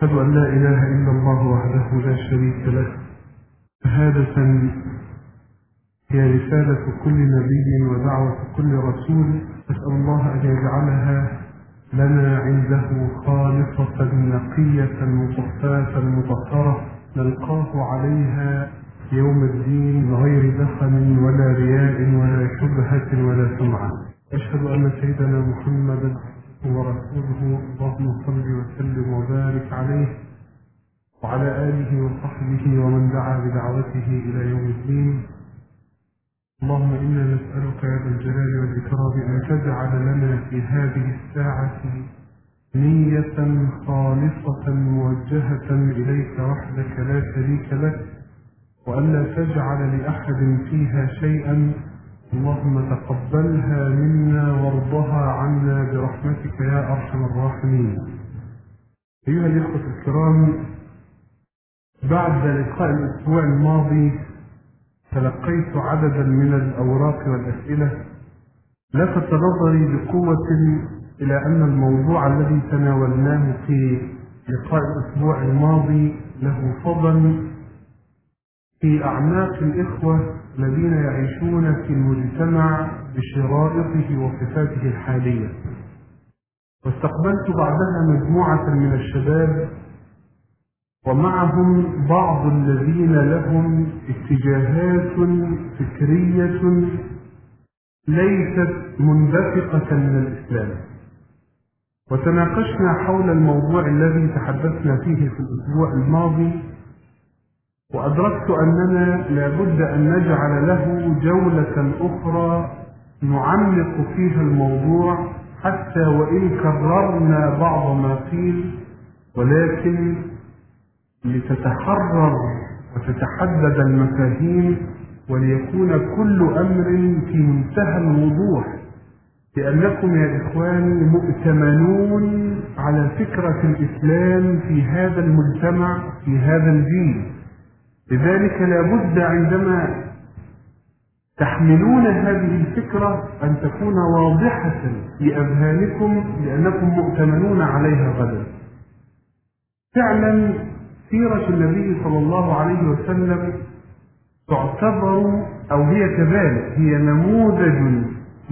أشهد أن لا إله إلا الله وحده لا شريك له. شهادة هي رسالة كل نبي ودعوة كل رسول، أسأل الله أن يجعلها لنا عنده خالصة نقية مصفاة مطهرة نلقاه عليها يوم الدين غير دخن ولا رياء ولا شبهة ولا سمعة. أشهد أن سيدنا محمدا ورسوله، اللهم صل وسلم وبارك عليه وعلى آله وصحبه ومن دعا بدعوته إلى يوم الدين. اللهم إنا نسألك يا ذا الجلال والإكرام أن تجعل لنا في هذه الساعة نية خالصة موجهة إليك وحدك لا شريك لك، وأن لا تجعل لأحد فيها شيئا. اللهم تقبلها منا وارضها عنا برحمتك يا أرحم الراحمين. أيها الإخوة الكرام، بعد لقاء الأسبوع الماضي تلقيت عددا من الأوراق والأسئلة لفت نظري بقوة إلى أن الموضوع الذي تناولناه في لقاء الأسبوع الماضي له فضل في أعماق الإخوة الذين يعيشون في المجتمع بشرائطه وصفاته الحالية. واستقبلت بعدها مجموعة من الشباب ومعهم بعض الذين لهم اتجاهات فكرية ليست منبثقة من الإسلام، وتناقشنا حول الموضوع الذي تحدثنا فيه في الأسبوع الماضي، وأدركت أننا لابد أن نجعل له جولة أخرى نعمق فيها الموضوع، حتى وإن كررنا بعض ما قيل، ولكن لتتحرر وتتحدد المفاهيم وليكون كل أمر في منتهى الوضوح، لأنكم يا إخواني مؤتمنون على فكرة الإسلام في هذا المجتمع في هذا الجيل. لذلك لابد عندما تحملون هذه الفكرة أن تكون واضحة في أذهانكم، لأنكم مؤتمنون عليها غدا. فعلا سيرة النبي صلى الله عليه وسلم تعتبر أو هي كذلك هي نموذج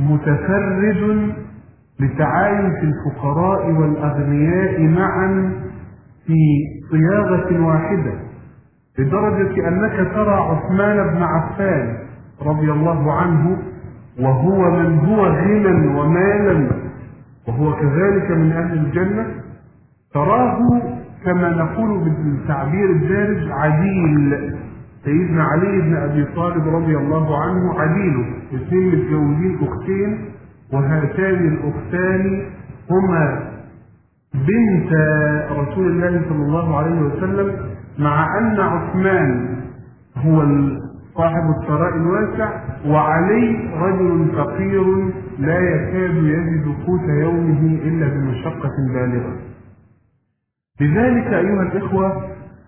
متفرد لتعايش الفقراء والأغنياء معا في صياغة واحدة، لدرجة أنك ترى عثمان بن عفان رضي الله عنه وهو من هو غنى ومالا وهو كذلك من أهل الجنة، تراه كما نقول بالتعبير الدارج عديل. سيدنا علي بن أبي طالب رضي الله عنه عديله، اثنين متجوزين أختين، وهاتان الأختان هما بنت رسول الله صلى الله عليه وسلم، مع أن عثمان هو صاحب الثراء الواسع وعلي رجل فقير لا يكاد يجد قوت يومه إلا بمشقة بالغة. لذلك أيها الإخوة،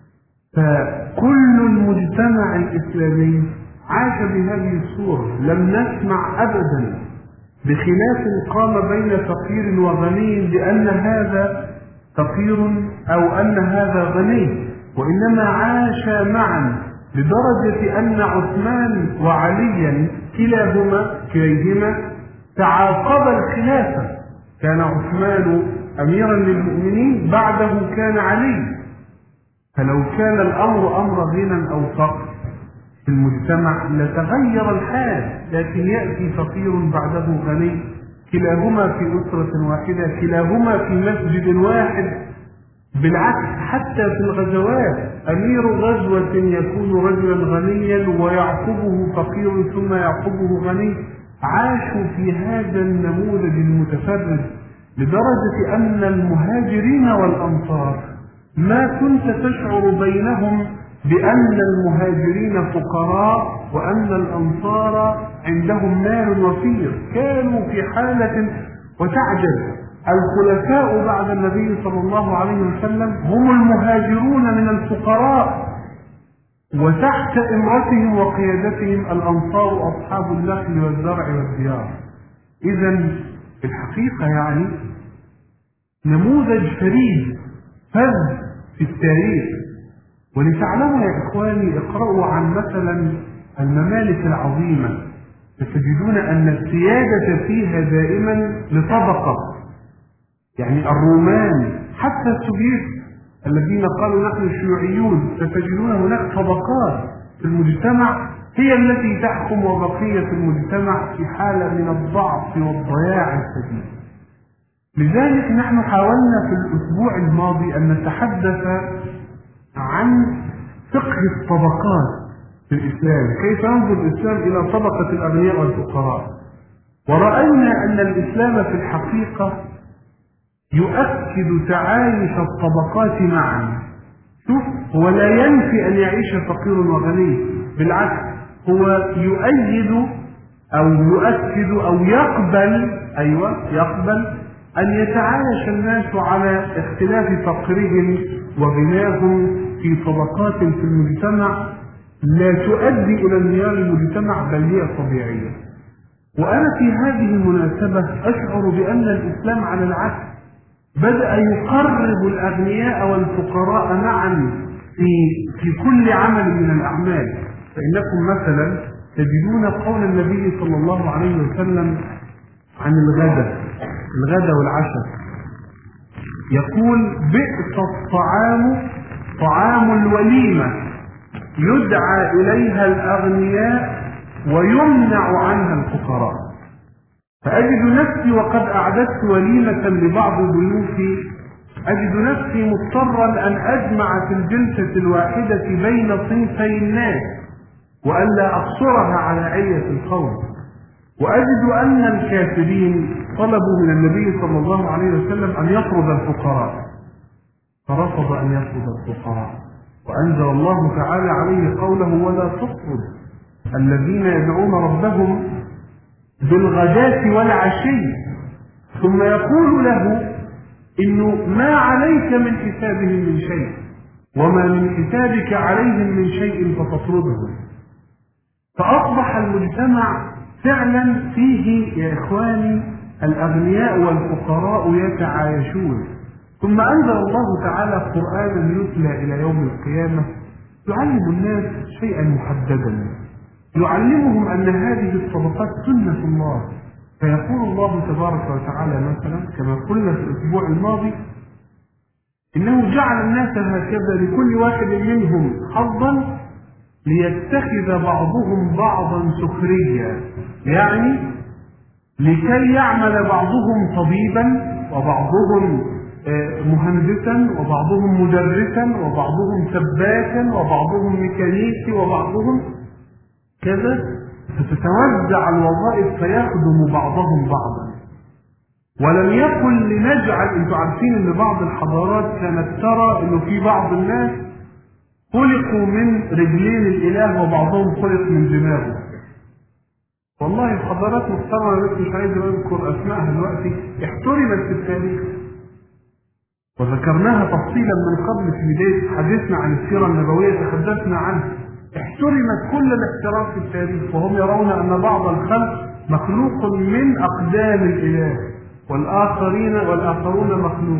فكل المجتمع الإسلامي عاش بهذه الصورة. لم نسمع أبدا بخلاف قام بين فقير وغني بأن هذا فقير أو أن هذا غني، وإنما عاش معا، لدرجة أن عثمان وعليا كليهما تعاقب الخلافة. كان عثمان أميرا للمؤمنين، بعده كان علي. فلو كان الأمر أمر غنى أو فقر في المجتمع لتغير الحال، لكن يأتي فقير بعده غني، كلاهما في أسرة واحدة، كلاهما في مسجد واحد. بالعكس، حتى في الغزوات أمير غزوة يكون رجلا غنيا ويعقبه فقير ثم يعقبه غني. عاشوا في هذا النموذج المتفرد، لدرجة أن المهاجرين والأنصار ما كنت تشعر بينهم بأن المهاجرين فقراء وأن الأنصار عندهم مال وفير. كانوا في حالة، وتعجب، الخلفاء بعد النبي صلى الله عليه وسلم هم المهاجرون من الفقراء، وتحت إمرتهم وقيادتهم الأنصار أصحاب النخل والزرع والديار. إذن الحقيقة يعني نموذج فريد فذ في التاريخ. ولتعلموا يا إخواني، اقرأوا عن مثلا الممالك العظيمة، فتجدون أن السيادة فيها دائما لطبقة. يعني الرومان حتى السوفيت الذين قالوا نحن شيوعيون، فتجدون هناك طبقات في المجتمع هي التي تحكم، وبقية المجتمع في حالة من الضعف والضياع الشديد. لذلك نحن حاولنا في الأسبوع الماضي أن نتحدث عن فقه الطبقات في الإسلام، كيف ينظر الإسلام إلى طبقة الأغنياء والفقراء. ورأينا أن الإسلام في الحقيقة يؤكد تعايش الطبقات معا. شوف، هو لا ينفي أن يعيش فقير وغني، بالعكس هو يؤيد أو يؤكد أو يقبل أن يتعايش الناس على اختلاف فقرهم وغناهم في طبقات في المجتمع لا تؤدي إلى انهيار المجتمع، بل هي طبيعية. وأنا في هذه المناسبة أشعر بأن الإسلام على العكس بدأ يقرب الأغنياء والفقراء معا في كل عمل من الأعمال. فإنكم مثلا تجدون قول النبي صلى الله عليه وسلم عن الغداء والعشاء، يقول: بئس الطعام طعام الوليمة يدعى إليها الأغنياء ويمنع عنها الفقراء. فأجد نفسي وقد أعددت وليمة لبعض ضيوفي، أجد نفسي مضطرا أن أجمع في الجلسة الواحدة بين صنفي الناس وألا أقصرها على عية القوم. وأجد أن الكافرين طلبوا من النبي صلى الله عليه وسلم أن يطرد الفقراء، فرفض أن يطرد الفقراء، وأنزل الله تعالى عليه قوله: ولا تطرد الذين يدعون ربهم بالغداة والعشي، ثم يقول له إنه ما عليك من حسابهم من شيء وما من حسابك عليهم من شيء فتطردهم. فأصبح المجتمع فعلا فيه يا إخواني الأغنياء والفقراء يتعايشون. ثم أنزل الله تعالى قرآنا يتلى إلى يوم القيامة يعلم الناس شيئا محددا، يعلمهم أن هذه الطبقات سنة الله. فيقول الله تبارك وتعالى مثلا كما قلنا في الأسبوع الماضي: إنه جعل الناس هكذا لكل واحد منهم حظا ليتخذ بعضهم بعضا سخريا، يعني لكي يعمل بعضهم طبيبا وبعضهم مهندسا وبعضهم مدرسا وبعضهم سباكا وبعضهم ميكانيكي وبعضهم كذا، فتتوزع الوظائف فيخدم بعضهم بعضا. ولم يكن لنجعل، انتوا عارفين ان بعض الحضارات كانت ترى انه في بعض الناس خلقوا من رجلين الاله وبعضهم خلق من دماغه. والله حضارات محترمه بس مش عايز اذكر اسمائها دلوقتي احترمت في التاريخ، وذكرناها تفصيلا من قبل في بدايه حديثنا عن السيره النبويه، تحدثنا عنها. احترمت كل الاحترام في التاريخ، وهم يرون ان بعض الخلق مخلوق من اقدام الاله، والآخرون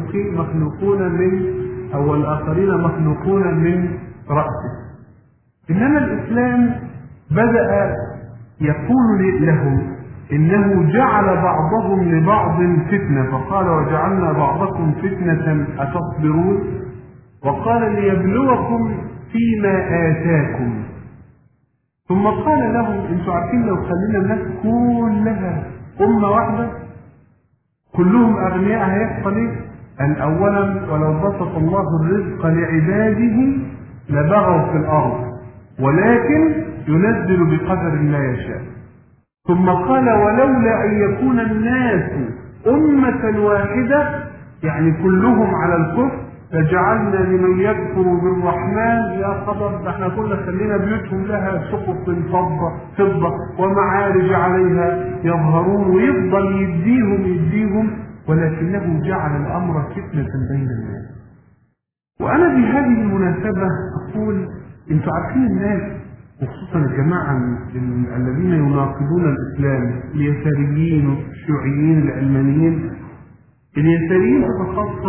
مخلوقون من رأسه. إنما الإسلام بدأ يقول لهم إنه جعل بعضهم لبعض فتنة، فقال: وجعلنا بعضكم فتنة أتصبرون، وقال: ليبلوكم فيما آتاكم. ثم قال لهم: انتوا عارفين لو خلينا الناس كلها أمة واحدة كلهم أغنياء هيحصل إيه؟ أن أولا ولو بسط الله الرزق لعباده لبغوا في الأرض، ولكن ينزل بقدر ما يشاء. ثم قال: ولولا أن يكون الناس أمة واحدة، يعني كلهم على الكفر، فجعلنا لمن يكفر بالرحمن يا خبر، احنا كنا خلينا بيوتهم لها سقف فضة ومعارج عليها يظهرون، ويفضل يديهم، ولكنه جعل الأمر فتنة بين الناس. وأنا بهذه المناسبة أقول: انتوا عارفين الناس وخصوصا الجماعة الذين يناقضون الإسلام، اليساريين والشيوعيين العلمانيين. اليساريين بخاصة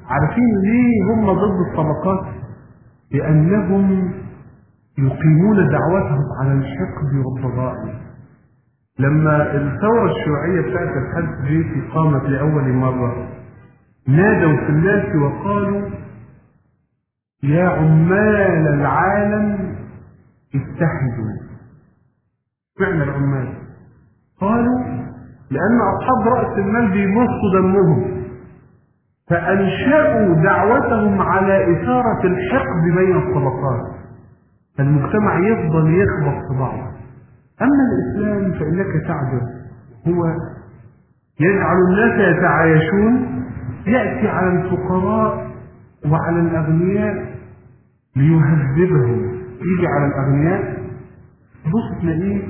عارفين ليه هم ضد الطبقات؟ لأنهم يقيمون دعوتهم على الحقد والضغائن. لما الثورة الشيوعية بتاعت الحج جيتي قامت لأول مرة، نادوا في الناس وقالوا: يا عمال العالم اتحدوا. فعلا العمال قالوا لأن أصحاب رأس المال بيمصوا دمهم، فأنشأوا دعوتهم على إثارة الحقد بين الطبقات، فالمجتمع يفضل يخبط في بعض. أما الإسلام فإنك تعجب، هو يجعل الناس يتعايشون، يأتي على الفقراء وعلى الأغنياء ليهذبهم. يجي على الأغنياء بص تلاقيه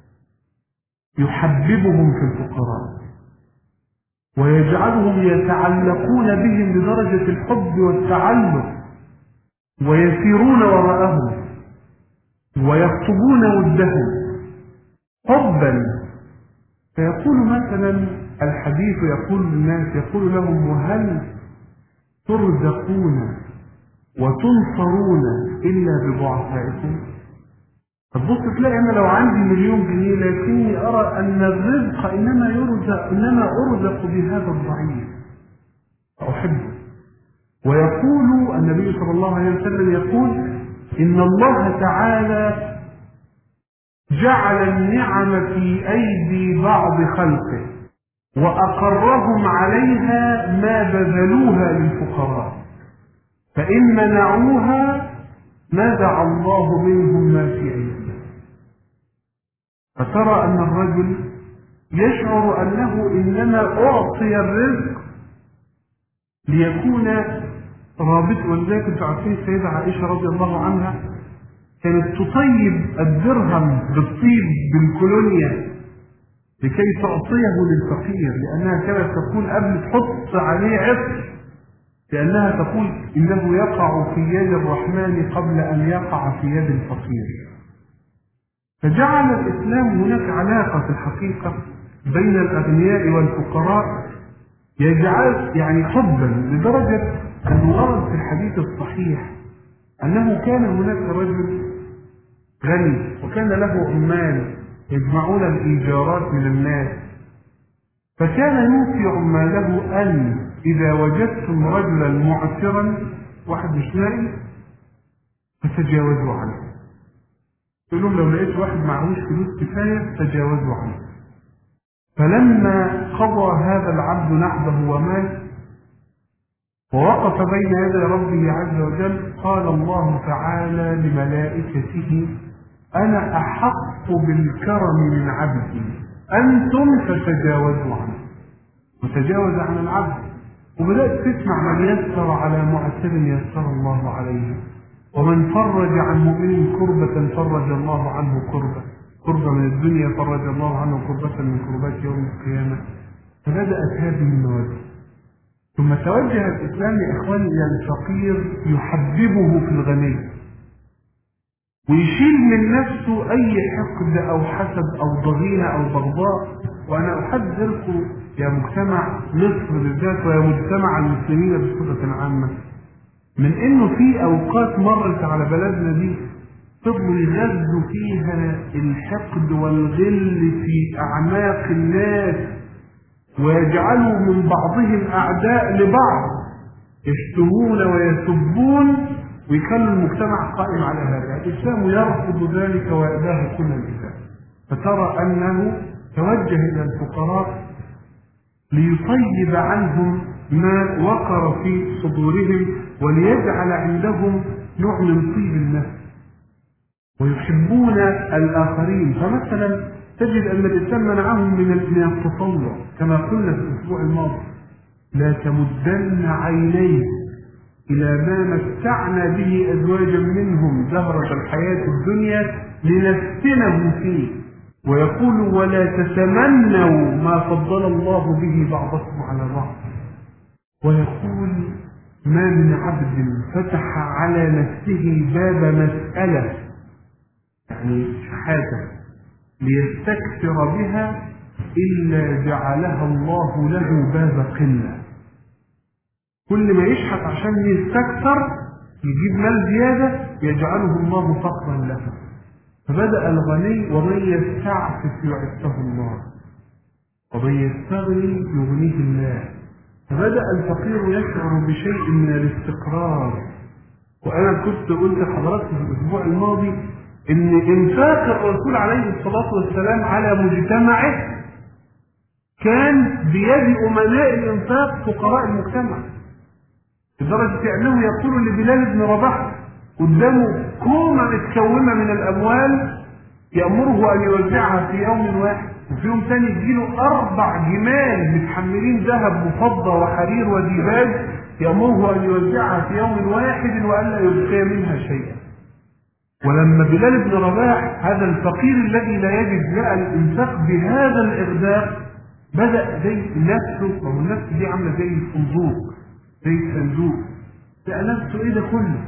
يحببهم في الفقراء ويجعلهم يتعلقون بهم لدرجة الحب والتعلق، ويسيرون وراءهم ويخطبون ودهم حبا. فيقول مثلا الحديث يقول للناس، يقول لهم: وهل ترزقون وتنصرون إلا بضعفائكم؟ فتبص تلاقي أنا لو عندي 1,000,000 جنيه لكني أرى أن الرزق إنما أرزق بهذا الضعيف فأحبه. ويقول النبي صلى الله عليه وسلم يقول: إن الله تعالى جعل النعم في أيدي بعض خلقه وأقرهم عليها ما بذلوها للفقراء، فإن منعوها نزع الله منهم ما في أيديهم. فترى أن الرجل يشعر أنه إنما أعطي الرزق ليكون رابط. ولذلك انتم عارفين السيدة عائشة رضي الله عنها كانت تطيب الدرهم بالطيب بالكولونيا لكي تعطيه للفقير، لأنها كانت تقول قبل تحط عليه عطر، لأنها تقول إنه يقع في يد الرحمن قبل أن يقع في يد الفقير. فجعل الإسلام هناك علاقة في الحقيقة بين الأغنياء والفقراء، يجعل يعني حبا، لدرجة أنه ورد في الحديث الصحيح أنه كان هناك رجل غني وكان له عمال يجمعون الإيجارات من الناس، فكان يوصي عماله أن إذا وجدتم رجلا معسرا، واحد مش لاقي، فتجاوزوا عنه. يقول لهم لو لقيت واحد معهوش فلوس كفاية تجاوزوا عنه. فلما قضى هذا العبد نحبه ومات ووقف بين يدي ربه عز وجل، قال الله تعالى لملائكته: أنا أحق بالكرم من عبدي، أنتم فتجاوزوا عنه. وتجاوز عن العبد، وبدأت تسمع: من يسر على معسر يسر الله عليه، ومن فرج عن مؤمن كربة فرج الله عنه كربة من الدنيا فرج الله عنه كربة من كربات يوم القيامة. فبدأت هذه المواد. ثم توجه الإسلام يا إخواني إلى الفقير يحببه في الغني، ويشيل من نفسه أي حقد أو حسد أو ضغينة أو بغضاء. وأنا أحذركم يا مجتمع مصر بالذات ويا مجتمع المسلمين بصفة عامة من إنه في أوقات مرت على بلدنا دي فضلوا يغذوا فيها الحقد والغل في أعماق الناس، ويجعلوا من بعضهم أعداء لبعض، يشتمون ويسبون، ويخلوا المجتمع قائم على هذا. الإسلام يرفض ذلك ويأباه كل الإسلام. فترى أنه توجه إلى الفقراء ليطيب عنهم ما وقر في صدورهم، وليجعل عندهم نوع من طيب النفس، ويحبون الآخرين. فمثلا تجد أن الإسلام منعهم من التطلع، كما قلنا في الأسبوع الماضي: لا تمدن عينيك إلى ما متعنا به أزواجا منهم زهرة الحياة الدنيا لنفتنهم فيه. ويقول: ولا تتمنوا ما فضل الله به بعضكم على بعض. ويقول: ما من عبد فتح على نفسه باب مسألة، يعني شحاتة، ليستكثر بها إلا جعلها الله له باب قلة. كل ما يشحت عشان يستكثر يجيب مال زيادة يجعله الله فقرا له. فبدأ الغني ومن يستعفف يعفه الله ومن يستغني يغنيه الله. فبدأ الفقير يشعر بشيء من الاستقرار. وأنا كنت قلت لحضراتكم في الأسبوع الماضي إن إنفاق الرسول عليه الصلاة والسلام على مجتمعه كان بيد أمناء الإنفاق فقراء المجتمع، لدرجة أنه يقول لبلال بن رباح قدامه كومة متكومة من الأموال يأمره أن يوزعها في يوم واحد، وفي يوم ثاني يجيله 4 جمال متحملين ذهب وفضة وحرير وديباج يأمره أن يوزعها في يوم واحد وألا يبقي منها شيئا. ولما بلال بن رباح هذا الفقير الذي لا يجد لقى الإنفاق بهذا الإغداق بدأ زي نفسه، وهو النفس دي عاملة زي الصندوق زي الصندوق، لقى نفسه إيه ده كله،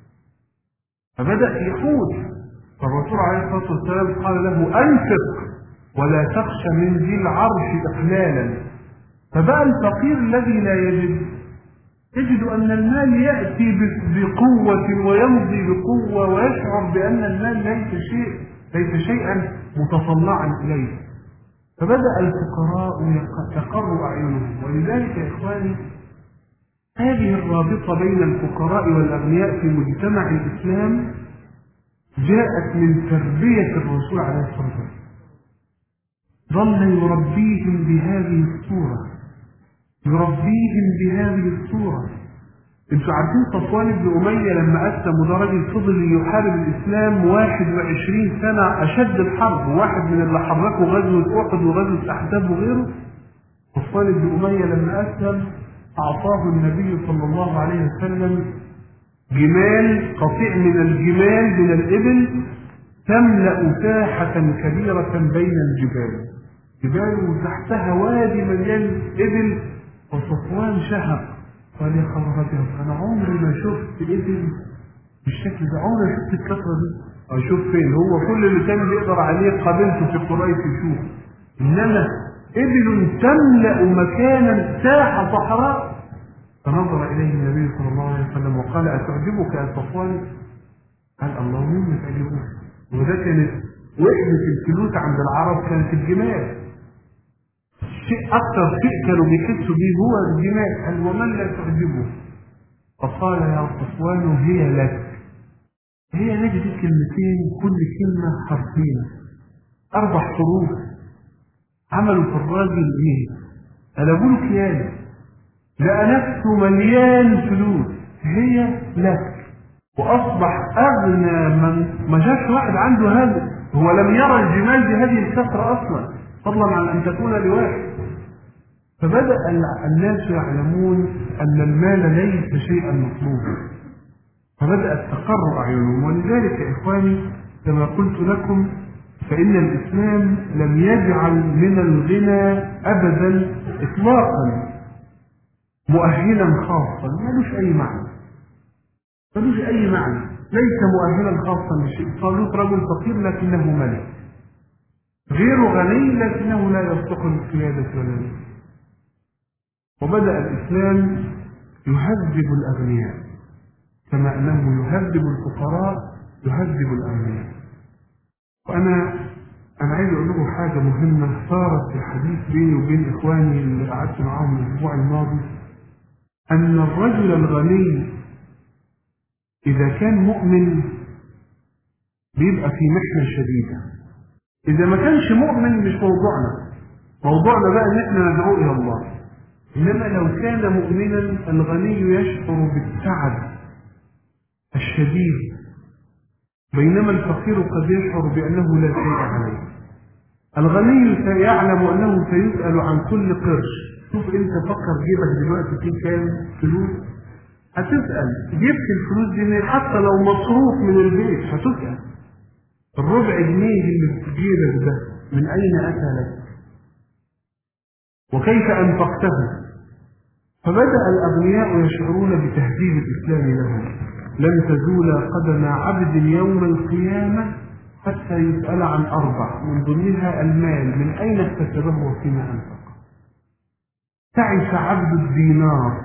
فبدأ يحوش. فالرسول عليه الصلاة والسلام قال له أنفق ولا تخشى من ذي العرش إقلالا. فبقى الفقير الذي لا يجد أن المال يأتي بقوة ويمضي بقوة ويشعر بأن المال ليس شيئا متصنعا إليه. فبدأ الفقراء تقر أعينهم. ولذلك يا إخواني هذه الرابطة بين الفقراء والأغنياء في مجتمع الإسلام جاءت من تربية الرسول عليه الصلاة والسلام. ظل يربيهم بهذه الصورة. انتوا عارفين صفوان بن أمية لما أسلم وده راجل فضل يحارب الإسلام 21 سنة أشد الحرب، واحد من اللي حركوا غزوة أحد وغزوة الأحزاب وغيره. صفوان بن أمية لما أسلم أعطاه النبي صلى الله عليه وسلم جمال، قطيع من الجمال من الإبل تملأ ساحة كبيرة بين الجبال، جبال تحتها وادي مليان إبل. وصفوان شهق قال يا خبر أبيض، أنا عمري ما شفت إبل بالشكل ده، عمري شفت الكثرة دي. أشوف فين؟ هو كل اللي كان بيقدر عليه قابلته في قريش يشوف، إنما إبل تملأ مكانا ساحة صحراء. فنظر إليه النبي صلى الله عليه وسلم وقال أتعجبك يا صفوان؟ قال اللهم ما تعجبك. وده كانت وحدة الفلوس عند العرب كانت الجمال، شيء أكثر شيء كانوا بيحسوا به هو الجمال. قال ومن لا تعجبه؟ فقال يا صفوان هي لك. هي لك دي كلمتين، كل كلمة حرفين 4 حروف عملوا في الراجل ايه؟ قلبوا له كيانه، لقى نفسه مليان فلوس. هي لك. وأصبح أغنى من ما جاش واحد عنده هذا، هو لم يرى الجمال بهذه الكثرة أصلا فضلا عن أن تكون لواحد. فبدأ الناس يعلمون أن المال ليس شيئا مطلوبا، فبدأت تقر أعينهم. ولذلك يا إخواني كما قلت لكم فإن الإسلام لم يجعل من الغنى أبدا إطلاقا مؤهلا خاصا، ملوش أي معنى، ليس مؤهلا خاصا لشيء. طالوت رجل فقير لكنه ملك، غير غني لكنه لا يستطيع القيادة ولا غيره. وبدأ الإسلام يهذب الأغنياء كما أنه يهذب الفقراء يهذب الأغنياء. وأنا عايز أقول لكم حاجة مهمة صارت في حديث بيني وبين إخواني اللي قعدت معاهم الأسبوع الماضي، أن الرجل الغني إذا كان مؤمن بيبقى في محنة شديدة. إذا ما كانش مؤمن مش موضوعنا بقى إن إحنا ندعو إلى الله. إنما لو كان مؤمنا الغني يشعر بالتعب الشديد، بينما الفقير قد يشعر بأنه لا شيء عليه. الغني سيعلم أنه سيسأل عن كل قرش. شوف أنت فكر جيبك دلوقتي فيه كام فلوس، هتسأل جبت الفلوس دي حتى لو مصروف من البيت، هتسأل الربع جنيه اللي في جيبك ده من أين أتى لك وكيف أنفقته. فبدأ الأغنياء يشعرون بتهذيب الإسلام لهم. لن تزول قدم عبد يوم القيامة حتى يسأل عن 4 من ضمنها المال، من أين اكتسبه وفيما أنفق. تعس عبد الدينار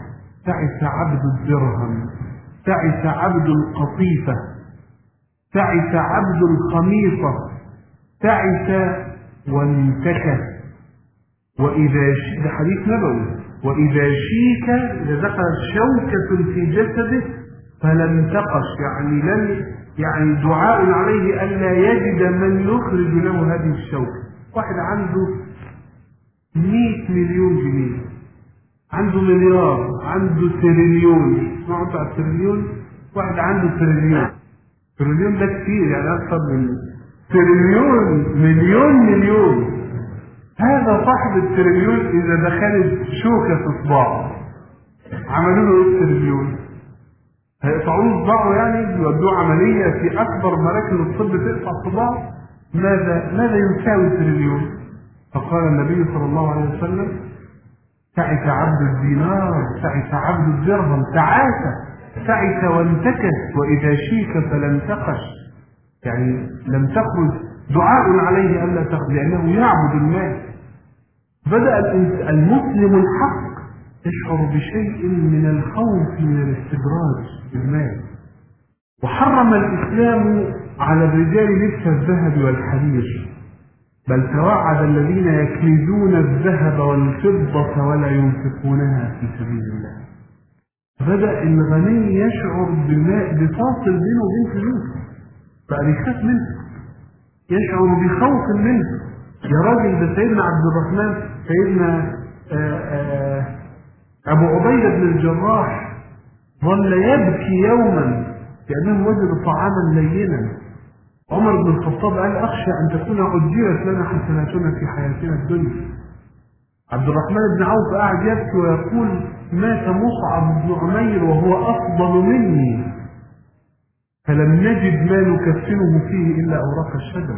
تعس عبد الدرهم، تعس عبد القطيفة، تعس عبد الخميصة، تعس وانتكس. وإذا ده حديث نبوي، وإذا شيك إذا دخلت شوكة في جسده فلم تقش، يعني دعاء عليه ألا يجد من يخرج له هذه الشوكة. واحد عنده 100 مليون جنيه، عنده مليار، عنده تريليون. اسمعوا بتاع التريليون؟ واحد عنده تريليون. تريليون ده كتير، يعني أكثر من تريليون، مليون. هذا صاحب التريليون إذا دخلت شوكة في صباعه عملوا له ايه التريليون؟ هيقطعوه صباعه، يعني يودوه عملية في أكبر مراكز الطب تقطع صباعه. ماذا يساوي التريليون؟ فقال النبي صلى الله عليه وسلم: تعس عبد الدينار، تعس عبد الدرهم، تعس وانتكس، وإذا شيك فلم تقش، يعني لم تخرج دعاء عليه ألا تخرج لأنه يعبد المال. بدأ المسلم الحق يشعر بشيء من الخوف من الاستدراج بالمال. وحرم الإسلام على الرجال لبس الذهب والحرير، بل توعد الذين يكنزون الذهب والفضة ولا ينفقونها في سبيل الله. بدأ الغني يشعر بفاصل بينه وبين فلوسه، بقى بيخاف منه، يشعر بخوف منه. يا راجل ده سيدنا عبد الرحمن، سيدنا أبو عبيدة بن الجراح ظل يبكي يوما لأنه وجد طعاما لينا. عمر بن الخطاب قال: أخشى أن تكون عجلت لنا حسناتنا في حياتنا الدنيا. عبد الرحمن بن عوف قاعد يبكي ويقول: مات مصعب بن عمير وهو أفضل مني، فلم نجد ما نكفنه فيه إلا أوراق الشجر.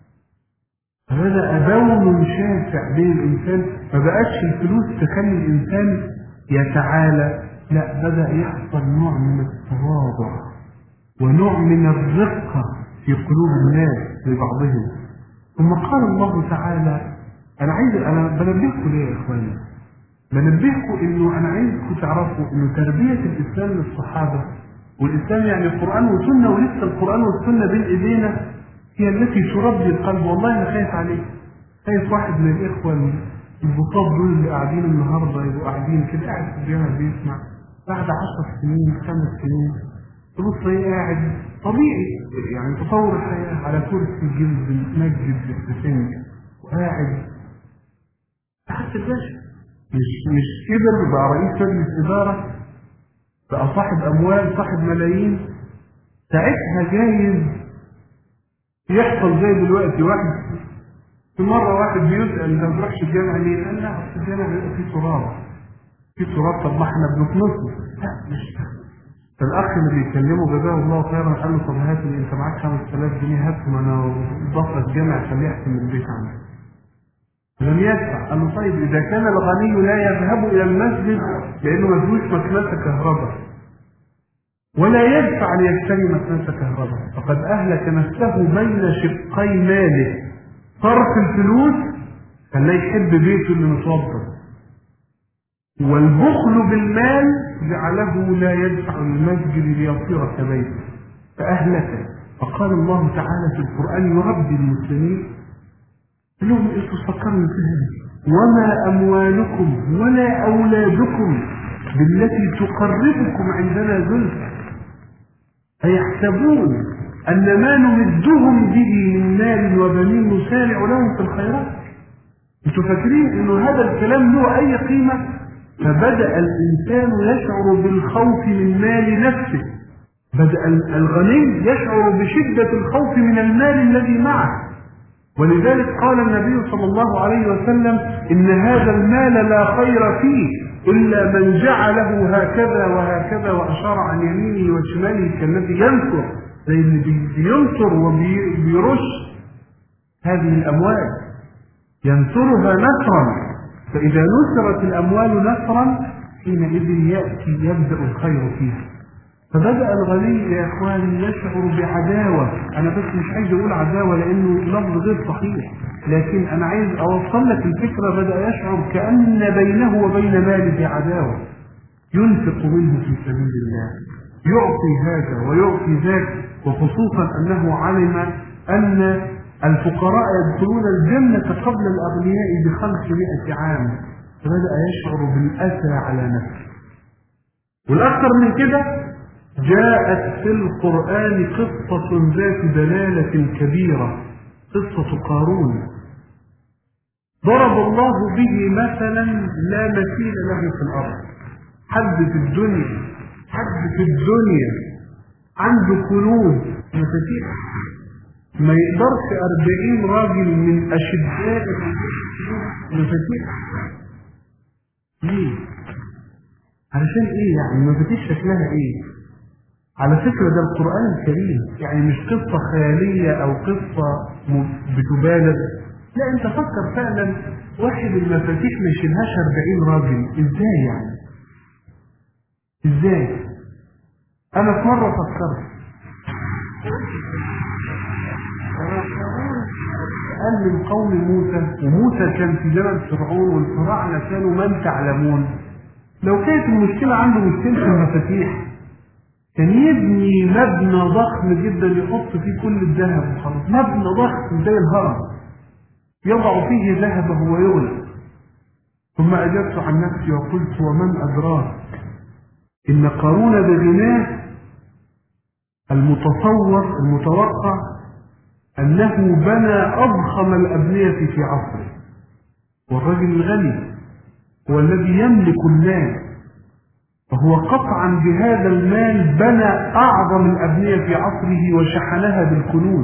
هذا بون شاسع بين الإنسان، ما بقتش الفلوس تخلي الإنسان يتعالى، لا، بدأ يحصل نوع من التواضع ونوع من الرقة في قلوب الناس لبعضهم. ثم قال الله تعالى: أنا بنبهكم ليه يا إخواني؟ بنبهكم إنه أنا عايزكم تعرفوا إنه تربية الإسلام للصحابة، والإسلام يعني القرآن والسنة، ولسه القرآن والسنة بين إيدينا، هي التي تربي القلب. والله أنا خايف عليه، خايف واحد من الإخوة البطاط دول اللي قاعدين النهارده يبقوا قاعدين كده، قاعد في الجامع بيسمع، بعد 10 سنين 5 سنين تبص ايه قاعد طبيعي، يعني تطور الحياة على كرسي جلد متنجد بالسفنج وقاعد تحت الباشا، مش كبر بقى رئيس مجلس إدارة، بقى صاحب أموال، صاحب ملايين. ساعتها جايز يحصل زي دلوقتي في مرة واحد بيسأل: انت ما بتروحش الجامع ليه؟ قال: لا، في الجامع بيبقى فيه تراب، طب ما احنا بنطنسه. لا، مش. فالأخ اللي بيكلمه جزاه الله خيرا قال له: طب هات لي، انت معاك 5000 جنيه، هاتهم انا ضفت الجامع خليه يحسن من البيت عندي. لم يدفع. قال له: طيب إذا كان الغني لا يذهب إلى المسجد لأنه ما فيهوش مكنسة كهرباء، ولا يدفع ليشتري مكنسة كهرباء، فقد أهلك نفسه بين شقي ماله. صرف الفلوس خلاه يحب بيته اللي متوضب، والبخل بالمال جعله لا يدفع للمسجد ليصير كبيته، فأهلك. فقال الله تعالى في القرآن يربي المسلمين: لهم انتوا فكروا فيها، وما أموالكم ولا أولادكم بالتي تقربكم عندنا زلفى أيحسبون أن ما نمدهم به من مال وبنين نسارع لهم في الخيرات. انتوا فاكرين انه هذا الكلام له اي قيمة؟ فبدأ الانسان يشعر بالخوف من مال نفسه، بدأ الغني يشعر بشدة الخوف من المال الذي معه. ولذلك قال النبي صلى الله عليه وسلم: إن هذا المال لا خير فيه إلا من جعله هكذا وهكذا، وأشار عن يمينه وشماله كالذي ينصر، زي اللي بينصر وبيرش هذه الأموال، ينصرها نصرا. فإذا نصرت الأموال نصرا حينئذ يبدأ الخير فيها. فبدأ الغني يا إخواني يشعر بعداوة. أنا بس مش عايز أقول عداوة لأنه لفظ غير صحيح، لكن أنا عايز أوصل لك الفكرة. بدأ يشعر كأن بينه وبين ماله عداوة، ينفق منه في سبيل الله، يعطي هذا ويعطي ذاك، وخصوصا أنه علم أن الفقراء يدخلون الجنة قبل الأغنياء ب500 عام، فبدأ يشعر بالأسى على نفسه. والأكثر من كده جاءت في القرآن قصة ذات دلالة كبيرة، قصة قارون. ضرب الله به مثلا لا مثيل له في الأرض. حد في الدنيا عنده كنوز مفاتيح ما يقدرش 40 راجل من أشداء مفاتيح. ليه؟ علشان ايه يعني؟ المفاتيح شكلها ايه؟ على فكرة ده القرآن الكريم، يعني مش قصة خيالية او قصة بتبالغ، لا انت فكر فعلا واحد المفاتيح ما يشيلهاش 40 راجل، ازاي يعني؟ ازاي؟ انا في مرة فكرت قال من قوم موسى، وموسى كان في زمن فرعون والفراعنة كانوا من تعلمون، لو كانت المشكلة عنده مشكلة المفاتيح كان يبني مبنى ضخم جدا يحط فيه كل الذهب وخلاص، مبنى ضخم زي الهرم يضع فيه ذهبه ويغلق. ثم أجبت عن نفسي وقلت ومن أدراك إن قارون بغناه المتوقع أنه بنى أضخم الأبنية في عصره، والرجل الغني هو الذي يملك المال، فهو قطعا بهذا المال بنى أعظم الأبنية في عصره وشحنها بالكنوز،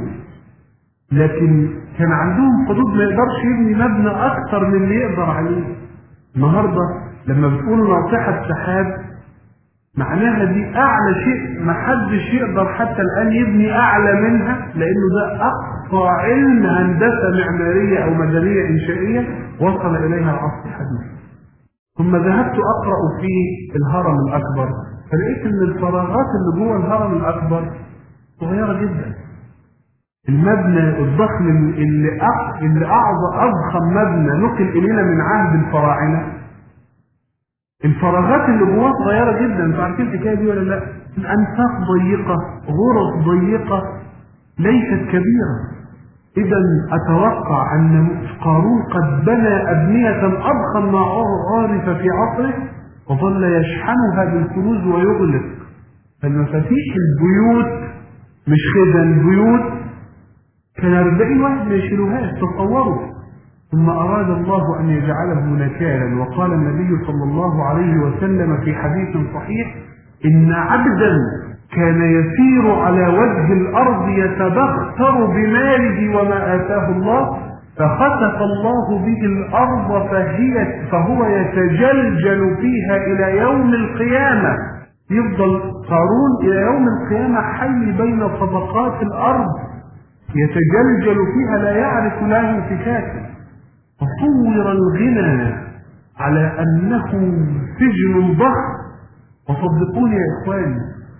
لكن كان عندهم حدود، ما يقدرش يبني مبنى أكثر من اللي يقدر عليه. النهاردة لما بتقول ناطحة سحاب معناها دي أعلى شيء ما حدش يقدر حتى الآن يبني أعلى منها، لأنه ده أقصى علم هندسة معمارية أو مدنية إنشائية وصل إليها العصر الحديث. ثم ذهبت أقرأ في الهرم الأكبر فلقيت أن الفراغات اللي جوه الهرم الأكبر صغيرة جدا. المبنى الضخم اللي أضخم مبنى نقل إلينا من عهد الفراعنة، الفراغات اللي جواه صغيرة جدا. انتوا عارفين الحكاية دي ولا لا؟ الأنفاق ضيقة، غرف ضيقة ليست كبيرة. إذا أتوقع أن قارون قد بنى أبنية أضخم ما عرف في عصره وظل يشحنها بالكنوز ويغلق. فالمفاتيح البيوت مش كده، البيوت كان 40 واحد ما يشيلوهاش، تصوروا. ثم أراد الله أن يجعله نكالا، وقال النبي صلى الله عليه وسلم في حديث صحيح إن عبدا كان يسير على وجه الأرض يتبختر بماله وما آتاه الله، فخسف الله به الأرض فهو يتجلجل فيها إلى يوم القيامة. يفضل قارون إلى يوم القيامة حي بين طبقات الأرض يتجلجل فيها لا يعرف له انفكاكا. فصور الغنى على أنه سجن ضخم، وصدقوني يا إخواني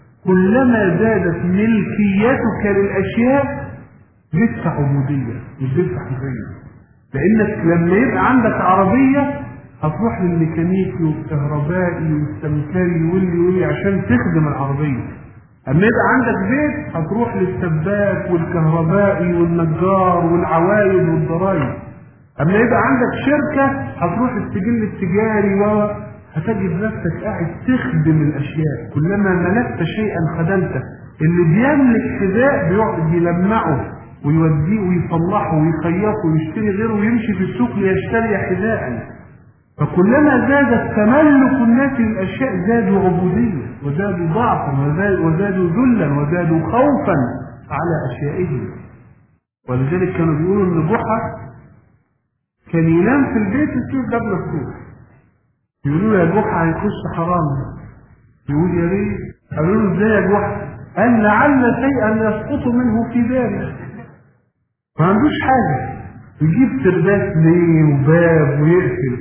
كلما زادت ملكيتك للأشياء لسه عبودية مش لسه حرية. لأنك لما يبقى عندك عربية هتروح للميكانيكي والكهربائي والسمكري واللي عشان تخدم العربية. أما يبقى عندك بيت هتروح للسباك والكهربائي والنجار والعوايد والضرايب. أما يبقى عندك شركة هتروح السجل التجاري وهتجد نفسك قاعد تخدم الأشياء. كلما ملكت شيئا خدمته. اللي بيملك حذاء بيقعد يلمعه ويوديه ويصلحه ويخيطه ويشتري غيره ويمشي في السوق ليشتري حذاء. فكلما زاد تملك الناس للأشياء زادوا عبودية وزادوا ضعفا وزادوا ذلا وزادوا خوفا على أشيائهم. ولذلك كانوا بيقولوا إن جحا كان ينام في البيت يصير قبل الصبح. يقولوا يا جحا هيخش حرام، يقول يا ريت. قالوا له ازاي يا جحا؟ قال لعل شيئا يسقط منه في داره. ما عندوش حاجة، يجيب ترباس ليه وباب ويقفل،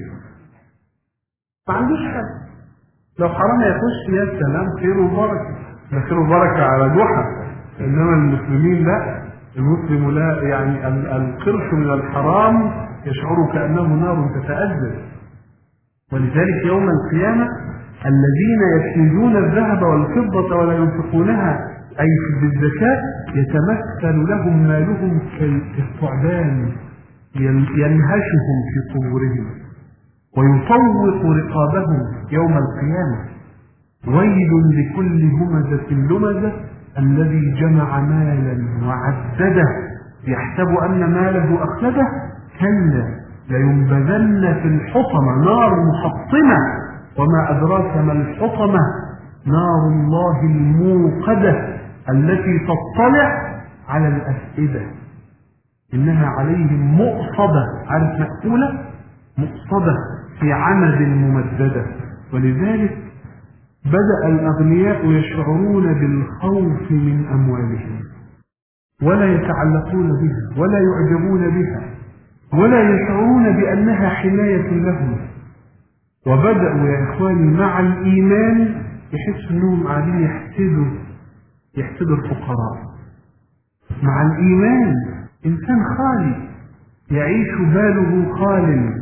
ما عندوش حاجة. لو حرام يخش يا سلام خير وبركة، ده خير وبركة على جحا. إنما المسلمين لا، المسلم لا، يعني القرش من الحرام يشعر كأنه نار تتأذب. ولذلك يوم القيامة الذين يكنزون الذهب والفضة ولا ينفقونها أي بالزكاة يتمثل لهم مالهم كالثعبان ينهشهم في قبورهم ويطوق رقابهم يوم القيامة. ويل لكل همزة لمزة الذي جمع مالا وعدده يحسب أن ماله أخلده كلا لينبذن في الحطمة نار محطمة وما أدراك ما الحطمة نار الله الموقدة التي تطلع على الأفئدة إنها عليهم مؤصدة. عارف مأكولة؟ مؤصدة في عمد ممددة. ولذلك بدأ الأغنياء يشعرون بالخوف من أموالهم ولا يتعلقون بها ولا يعجبون بها ولا يشعرون بأنها حماية لهم. وبدأوا يا إخواني مع الإيمان يحسوا أنهم قاعدين يحسدوا الفقراء. مع الإيمان إنسان خالي يعيش باله خال.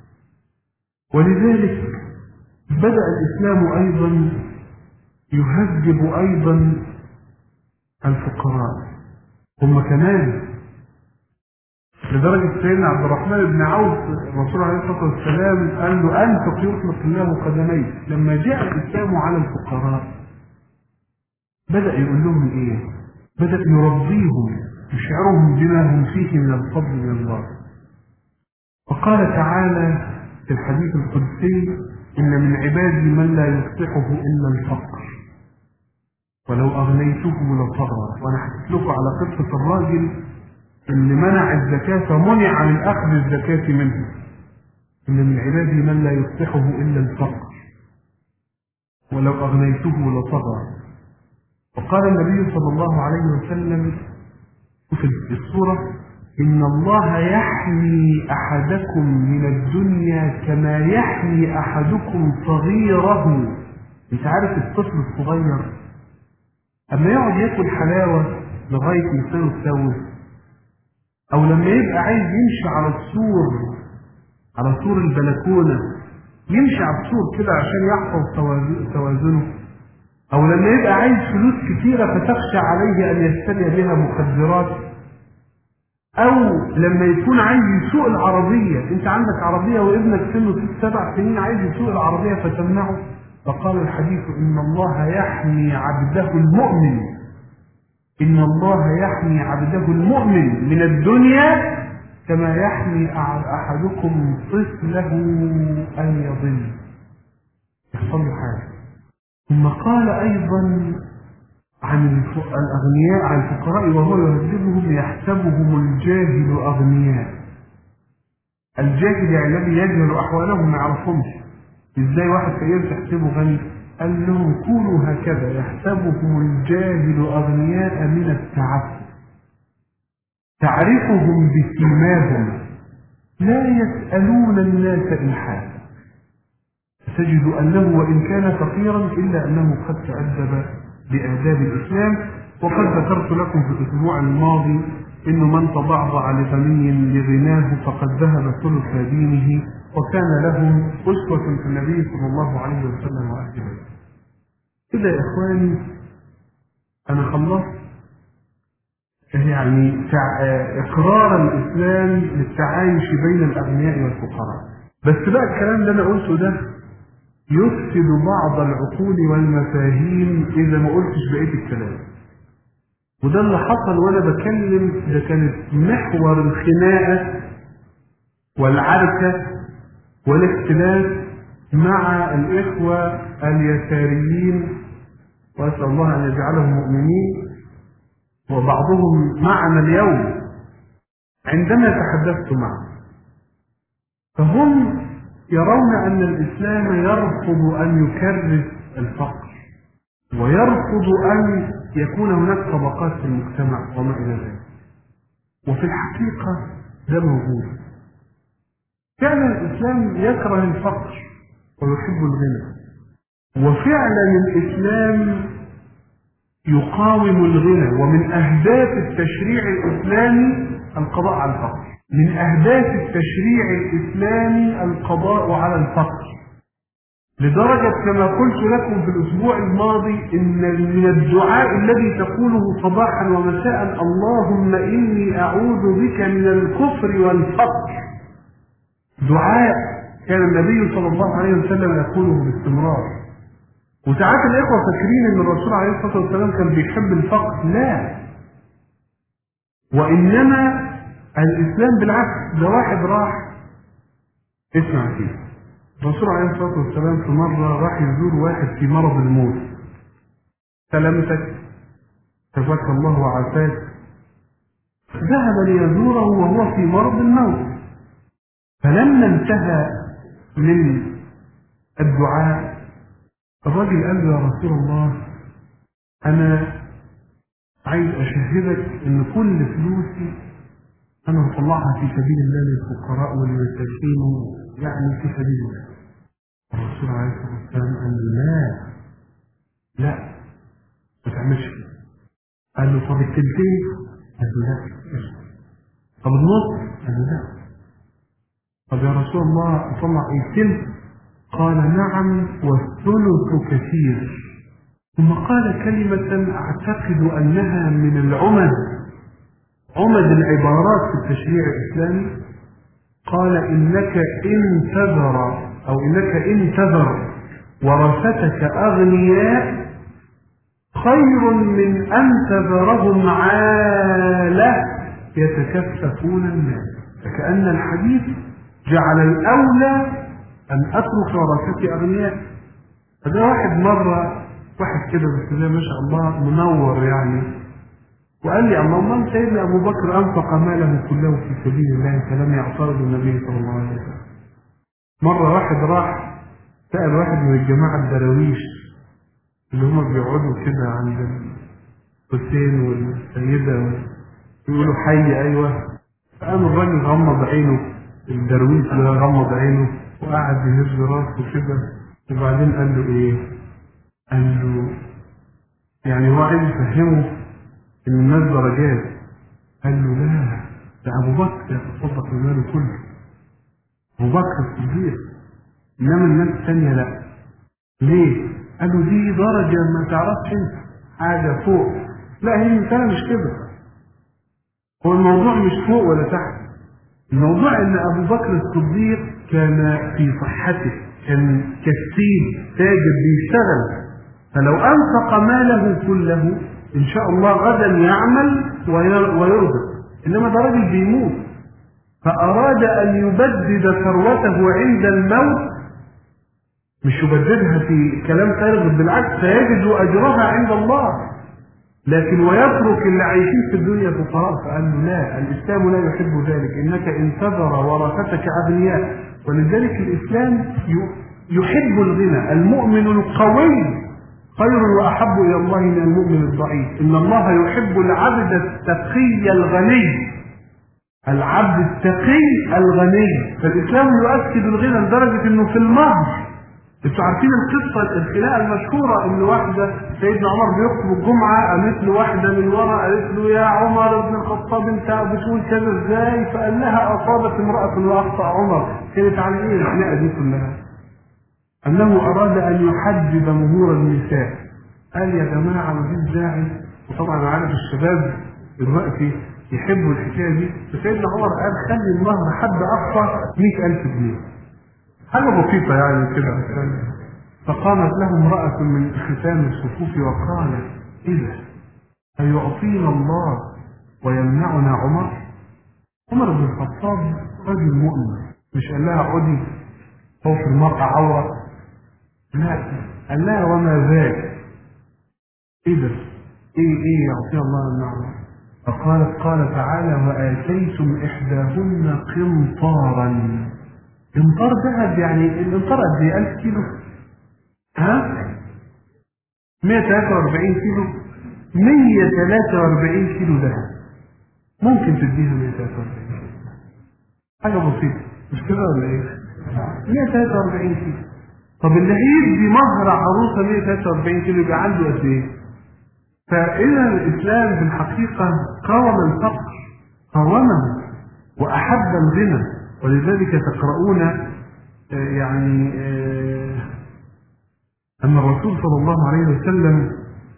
ولذلك بدأ الإسلام أيضا يهذب أيضا الفقراء هم كمان، لدرجة سيدنا عبد الرحمن بن عوف الرسول عليه الصلاة والسلام قال له أنفق يطلق الله قدميك. لما جاء الإسلام على الفقراء بدأ يقول لهم إيه؟ بدأ يرضيهم يشعرهم بما هم فيه من الفضل من الله. وقال تعالى في الحديث القدسي إن من عبادي من لا يصلحه إلا الفقر ولو أغنيته لطغى. وأنا حكيت لكم على قصة الراجل اللي منع الزكاة فمنع من أخذ الزكاة منه. إن من عبادي من لا يصلحه إلا الفقر ولو أغنيته لطغى. وقال النبي صلى الله عليه وسلم في السورة إن الله يحمي أحدكم من الدنيا كما يحمي أحدكم صغيره. انت عارف الطفل الصغير أما يقعد يأكل حلاوة لغاية لسانه يتسوس، أو لما يبقى عايز يمشي على سور البلكونة يمشي على السور كده عشان يحفظ توازنه، أو لما يبقى عايز فلوس كتيرة فتخشى عليه أن يشتري بها مخدرات، أو لما يكون عايز يسوق العربية. أنت عندك عربية وابنك سنه 6-7 سنين عايز يسوق العربية فتمنعه. فقال الحديث إن الله يحمي عبده المؤمن إن الله يحمي عبده المؤمن من الدنيا كما يحمي أحدكم طفله أن يضل يحصل له حاجة. ثم قال أيضا عن الأغنياء عن الفقراء وهو يهذبهم يحسبهم الجاهل أغنياء. الجاهل يعني الذي يجهل أحوالهم ما يعرفهمش. إزاي واحد فقير تحسبه غني؟ قال لهم كونوا هكذا يحسبهم الجاهل أغنياء من التعفف تعرفهم بسيماهم لا يسألون الناس إلحافا تجد أنه وإن كان فقيرا إلا أنه قد تأدب بآداب الإسلام. وقد ذكرت لكم في الأسبوع الماضي إنه من تضعضع لغني لغناه فقد ذهب ثلث دينه، وكان لهم أسوة في النبي صلى الله عليه وسلم وأهل بيته. كده يا إخواني أنا خلصت يعني إقرار الإسلام للتعايش بين الأغنياء والفقراء. بس بقى الكلام اللي أنا قلته ده يفسد بعض العقول والمفاهيم إذا ما قلتش بقية الكلام. وده اللي حصل وأنا بكلم. ده كانت محور الخناقة والعركة والاختلاف مع الإخوة اليساريين، وأسأل الله أن يجعلهم مؤمنين، وبعضهم معنا اليوم عندما تحدثت معهم. فهم يرون أن الإسلام يرفض أن يكرس الفقر ويرفض أن يكون هناك طبقات في المجتمع وما إلى ذلك. وفي الحقيقة ده موجود. فعلا الإسلام يكره الفقر ويحب الغنى، وفعلا الإسلام يقاوم الغنى. ومن أهداف التشريع الإسلامي القضاء على الفقر. من أهداف التشريع الإسلامي القضاء على الفقر. لدرجة كما قلت لكم في الأسبوع الماضي إن من الدعاء الذي تقوله صباحا ومساء اللهم إني أعوذ بك من الكفر والفقر، دعاء كان النبي صلى الله عليه وسلم يقوله باستمرار. وساعات الإخوة فاكرين إن الرسول عليه الصلاة والسلام كان بيحب الفقر، لا، وإنما الإسلام بالعكس. ده واحد راح، اسمع فيه، الرسول عليه الصلاة والسلام في مرة راح يزور واحد في مرض الموت، سلامتك شفاك الله وعافاك، ذهب ليزوره وهو في مرض الموت. فلما انتهى من الدعاء الرجل قال له يا رسول الله أنا عايز أشهدك إن كل فلوسي أنا هطلعها في سبيل الله للفقراء والمساكين، يعني في سبيل الله. الرسول عليه الصلاة والسلام قال له لا ما تعملش كده. قال له طب التلتين؟ قال له لا. طب النص؟ قال له لا. طب يا رسول الله أطلع التلت؟ قال نعم والثلث كثير. ثم قال كلمة أعتقد أنها من العمد، عمد العبارات في التشريع الإسلامي. قال إنك إن تذر ورثتك أغنياء خير من أن تذرهم عالة يتكففون الناس. فكأن الحديث جعل الأولى أن أترك ورثتي أغنياء. هذا واحد كده بس زي ما شاء الله منور يعني، وقال لي اللهم سيدنا أبو بكر أنفق ماله كله في سبيل الله فلم يعترض النبي صلى الله عليه وسلم. مرة واحد راح سأل واحد من الجماعة الدراويش اللي هم بيقعدوا كده عند الحسين والسيدة يقولوا حي أيوة. فقام الراجل غمض عينه، الدرويش ده غمض عينه وقعد يهز راسه كده، وبعدين قال له إيه؟ قال له يعني هو عايز يفهمه إن الناس درجات. قال له لا، ده أبو بكر يتصدق بماله كله، أبو بكر الصديق، إنما الناس الثانية لا. ليه؟ قال له دي درجة ما تعرفش انت، حاجة فوق. لا، هي المسألة مش كده، هو الموضوع مش فوق ولا تحت. الموضوع ان ابو بكر الصديق كان في صحته، كان كسيب تاجر بيشتغل، فلو انفق ماله كله ان شاء الله غدا يعمل ويرزق. انما ده راجل بيموت، فاراد ان يبدد ثروته عند الموت، مش يبددها في كلام فارغ، بالعكس سيجد اجرها عند الله، لكن ويترك اللي عايشين في الدنيا فقراء. فقال له لا، الاسلام لا يحب ذلك، انك ان تذر ورثتك اغنياء. ولذلك الاسلام يحب الغنى. المؤمن القوي خير واحب الى الله من المؤمن الضعيف. ان الله يحب العبد التقي الغني، العبد التقي الغني. فالاسلام يؤكد الغنى لدرجه انه في المهر، انتوا عارفين القصه الخناقه المشهوره ان واحده سيدنا عمر بيخطب الجمعه قالت له واحده من ورا، قالت له يا عمر بن الخطاب انت بتقول كذا ازاي؟ فقال لها اصابت امراه واخطا عمر. كانت على ايه الخناقه دي كلها؟ انه اراد ان يحجب مهور النساء. قال يا جماعه مفيش داعي، وطبعا عارف الشباب دلوقتي يحبوا الحكايه دي. فسيدنا عمر قال خلي المهر حد اقصى 100,000 جنيه، حاجة بسيطة يعني كده. فقامت له امرأة من ختام الصفوف وقالت إذا أيعطينا الله ويمنعنا عمر؟ عمر بن الخطاب رجل مؤمن، مش قال لها عدي هو في المرأة عورة، لا، قال لها وما ذاك؟ إذا إيه يعطينا الله ويمنعنا؟ فقالت قال تعالى وآتيتم إحداهن قنطارا. قنطار ذهب، يعني القنطار قد ايه؟ 1000 كيلو؟ ها؟ 143 كيلو؟ 143 كيلو ذهب ممكن تديها 143 كيلو، حاجة بسيطة مش كده ولا ايه؟ 143 كيلو. طب اللي هيدي مهر عروسة 143 كيلو يبقى عنده قد ايه؟ فإن الإسلام بالحقيقة قاوم الفقر، قاومه وأحب الغنى. ولذلك تقرؤون يعني أن الرسول صلى الله عليه وسلم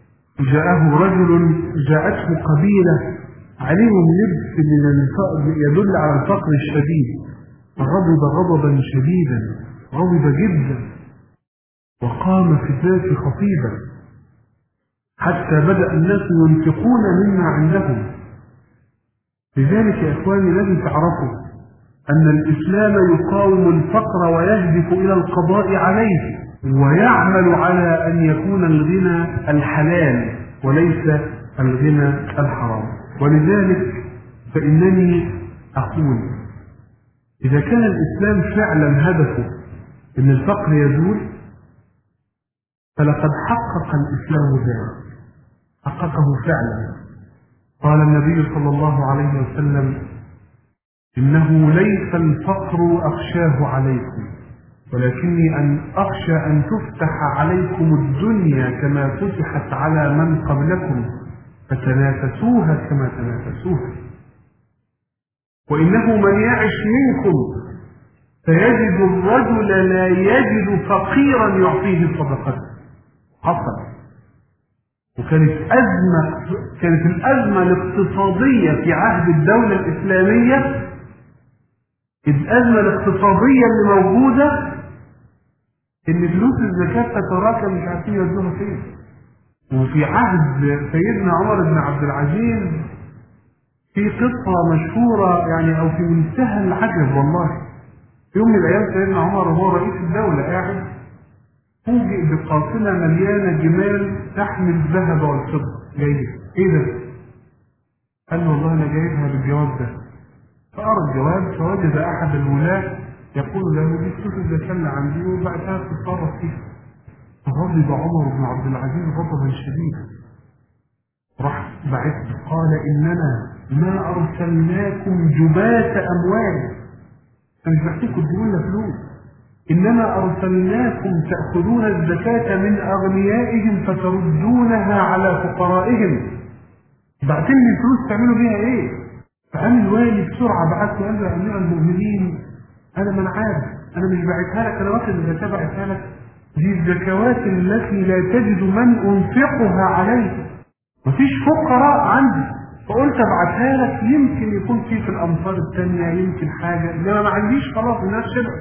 جاءته قبيلة عليهم لبس يدل على الفقر الشديد، فغضب غضبا شديدا، غضب جدا، وقام في الناس خطيبا حتى بدأ الناس ينفقون مما عندهم. لذلك يا إخواني لازم تعرفوا أن الإسلام يقاوم الفقر ويهدف إلى القضاء عليه، ويعمل على أن يكون الغنى الحلال وليس الغنى الحرام. ولذلك فإنني أقول إذا كان الإسلام فعلا هدفه أن الفقر يزول فلقد حقق الإسلام ذلك، حققه فعلا. قال النبي صلى الله عليه وسلم: إنه ليس الفقر أخشاه عليكم، ولكني أخشى أن تفتح عليكم الدنيا كما فتحت على من قبلكم فتنافسوها كما تنافسوها. وإنه من يعش منكم فيجد الرجل لا يجد فقيرا يعطيه صدقته. حصل. وكانت الأزمة الاقتصادية في عهد الدولة الإسلامية، الأزمة الاقتصادية اللي موجودة إن فلوس الزكاة تتراكم مش عارفين يودوها فين. وفي عهد سيدنا عمر بن عبد العزيز في قصة مشهورة يعني أو في منتهى العجب والله. في يوم من الأيام سيدنا عمر وهو رئيس الدولة قاعد فوجئ بقافلة مليانة جمال تحمل الذهب والفضة جاية. إيه ده؟ قال له والله أنا جايبها بالجواب ده. فقرأ الجواب فوجد أحد الولاة يقول له دي فلوس الزكاة اللي عندي وبعدها تتصرف فيها. فغضب عمر بن عبد العزيز غضبا شديدا، راح بعث قال: إننا ما أرسلناكم جباة أموال، مش بحكيكم تجيبوا لنا فلوس، إنما أرسلناكم تأخذون الزكاة من أغنيائهم فتردونها على فقرائهم. بعتين لي الفلوس تعملوا بيها إيه؟ فقام الوالي بسرعة بعث وقال له: يا أمير المؤمنين أنا من عارف، أنا مش بعتها لك، أنا واخد الزكاة بعتها لك، دي الزكوات التي لا تجد من أنفقها عليه، مفيش فقراء عندي، فقلت ابعتها لك يمكن يكون في الأمصار الثانية يمكن حاجة، إنما ما عنديش خلاص الناس شبع.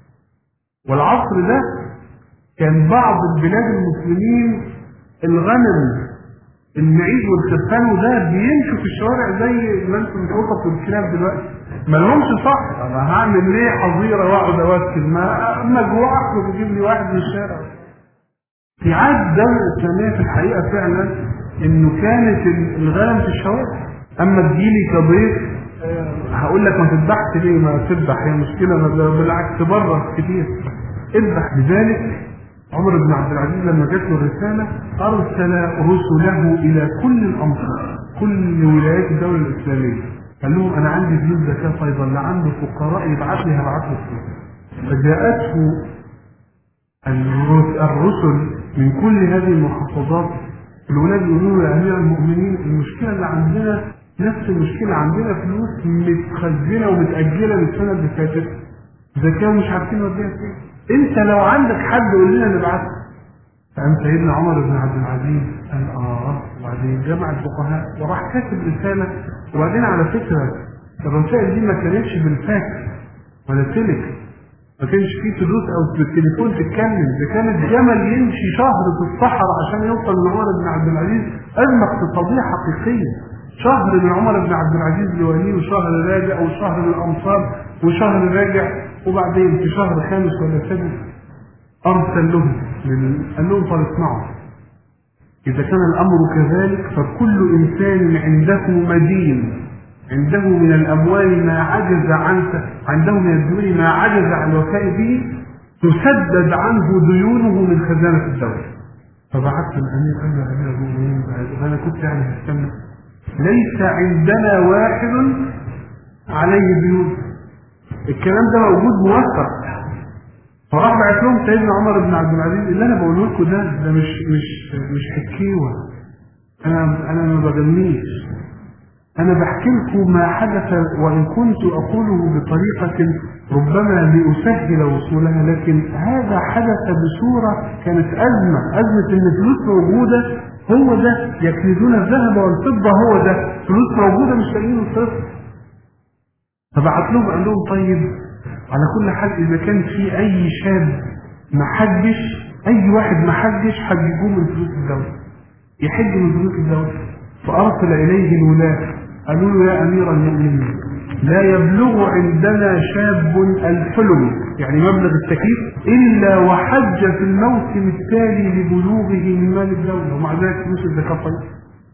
والعصر ده كان بعض البلاد المسلمين الغنم المعيز والخرفان وده بيمشوا في الشوارع زي ما انتم بتقطوا الكلاب دلوقتي، ما لهمش صح. انا هعمل ليه حظيره واقعد اوكل؟ ما مجوع اخرج اجيب لي واحد من الشارع. في عهد الدوله الاسلاميه في الحقيقه فعلا انه كانت الغنم في الشوارع. اما تجيلي كضيف هقول لك ما تذبحش ليه؟ ما تذبح، هي مشكله، بالعكس بره كتير اذبح. لذلك عمر بن عبد العزيز لما جات له الرسالة أرسل رسله إلى كل الأمصار، كل ولايات الدولة الإسلامية، قال لهم أنا عندي فلوس زكاة فيضا، اللي عنده فقراء يبعث لي هبعث له فلوس. فجاءته الرسل من كل هذه المحافظات. الولاد يقولوا يا أمير المؤمنين المشكلة اللي عندنا نفس المشكلة، عندنا فلوس متخزنة ومتأجلة من السنة اللي فاتت زكاة مش عارفين نوديها فين، انت لو عندك حد قول لنا نبعثه. فقام سيدنا عمر بن عبد العزيز قال وبعدين جمع الفقهاء وراح كاتب رساله. وبعدين على فكره الرسائل دي ما كانتش بالفاكس ولا تلك، ما كانش فيه فلوس او بالتليفون تتكلم، ده كانت جمل يمشي شهر في الصحراء عشان يوصل لعمر بن عبد العزيز. ازمه اقتصاديه حقيقيه، شهر من عمر بن عبد العزيز لوليه وشهر راجع وشهر للامصار وشهر راجع، وبعدين في شهر خامس ولا سادس أرسل لهم قال لهم طب اسمعوا، إذا كان الأمر كذلك فكل إنسان عنده مدين، عنده من الأموال ما عجز عنده من الديون ما عجز عن الوفاء به تسدد عنه ديونه من خزانة الدولة. فبعثت الأمير قال له: أمير المؤمنين أنا كنت يعني هستنى، ليس عندنا واحد عليه ديون، الكلام ده موجود موثق. فراح بعت لهم سيدنا عمر بن عبد العزيز: اللي انا بقوله لكم ده مش حكيوه، انا ما بغنيش، أنا بحكي لكم ما حدث، وإن كنت أقوله بطريقة ربما لأسهل وصولها، لكن هذا حدث بصورة كانت أزمة إن فلوس موجودة، هو ده يكنزون الذهب والفضة، هو ده فلوس موجودة مش لاقيين الصرف. فبعت لهم قال لهم طيب على كل حال إذا كان في أي شاب محجش، أي واحد محجش حججوه من فلوس الدولة، يحج من فلوس الدولة. فأرسل إليه الولاة قالوا له يا أمير المؤمنين لا يبلغ عندنا شاب الحلم، يعني مبلغ التكليف، إلا وحج في الموسم التالي لبلوغه من مال الدولة، ومع ذلك فلوس الزكاة طيب.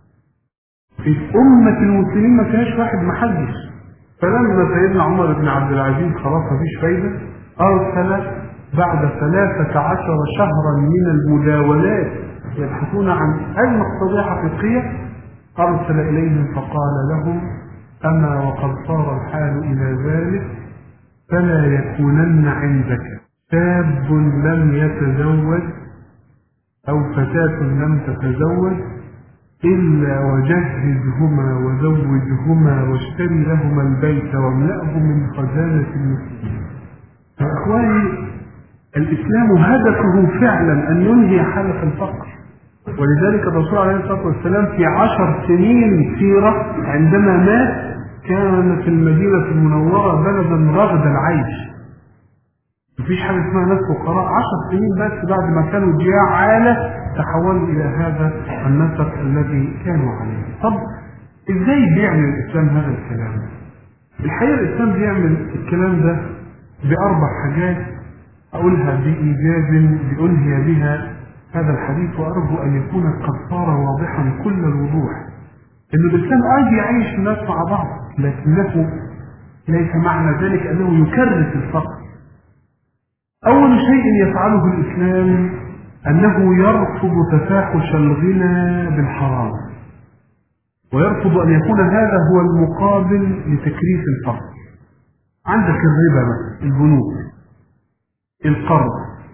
في أمة المسلمين ما فيهاش واحد محجش. فلما سيدنا عمر بن عبد العزيز خلاص مفيش فايدة، أرسل بعد 13 شهرا من المداولات يبحثون عن أي مقتضية حقيقية، أرسل إليهم فقال لهم أما وقد صار الحال إلى ذلك فلا يكونن عندك شاب لم يتزوج أو فتاة لم تتزوج إلا وجهزهما وزوجهما واشتري لهما البيت واملأه من خزانة المسلمين. فأخواني الإسلام هدفه فعلا أن ينهي حالة الفقر، ولذلك الرسول عليه الصلاة والسلام في 10 سنين سيرة عندما مات كان في المدينة المنورة بلدا رغد العيش، مفيش حاجة اسمها ناس فقراء. 10 سنين بس بعد ما كانوا جياع عالة تحولوا إلى هذا النسق الذي كانوا عليه. طب إزاي بيعمل الإسلام هذا الكلام؟ الحقيقة الإسلام بيعمل الكلام ده بأربع حاجات أقولها بإيجاز لأنهي بها هذا الحديث، وأرجو أن يكون قد صار واضحا كل الوضوح. إن الإسلام عايز يعيش الناس مع بعض، لكنه ليس معنى ذلك أنه يكرس الفقر. أول شيء يفعله الإسلام أنه يرفض تفاحش الغنى بالحرام، ويرفض أن يكون هذا هو المقابل لتكريس الفقر. عندك الربا مثلا، البنوك، القرض.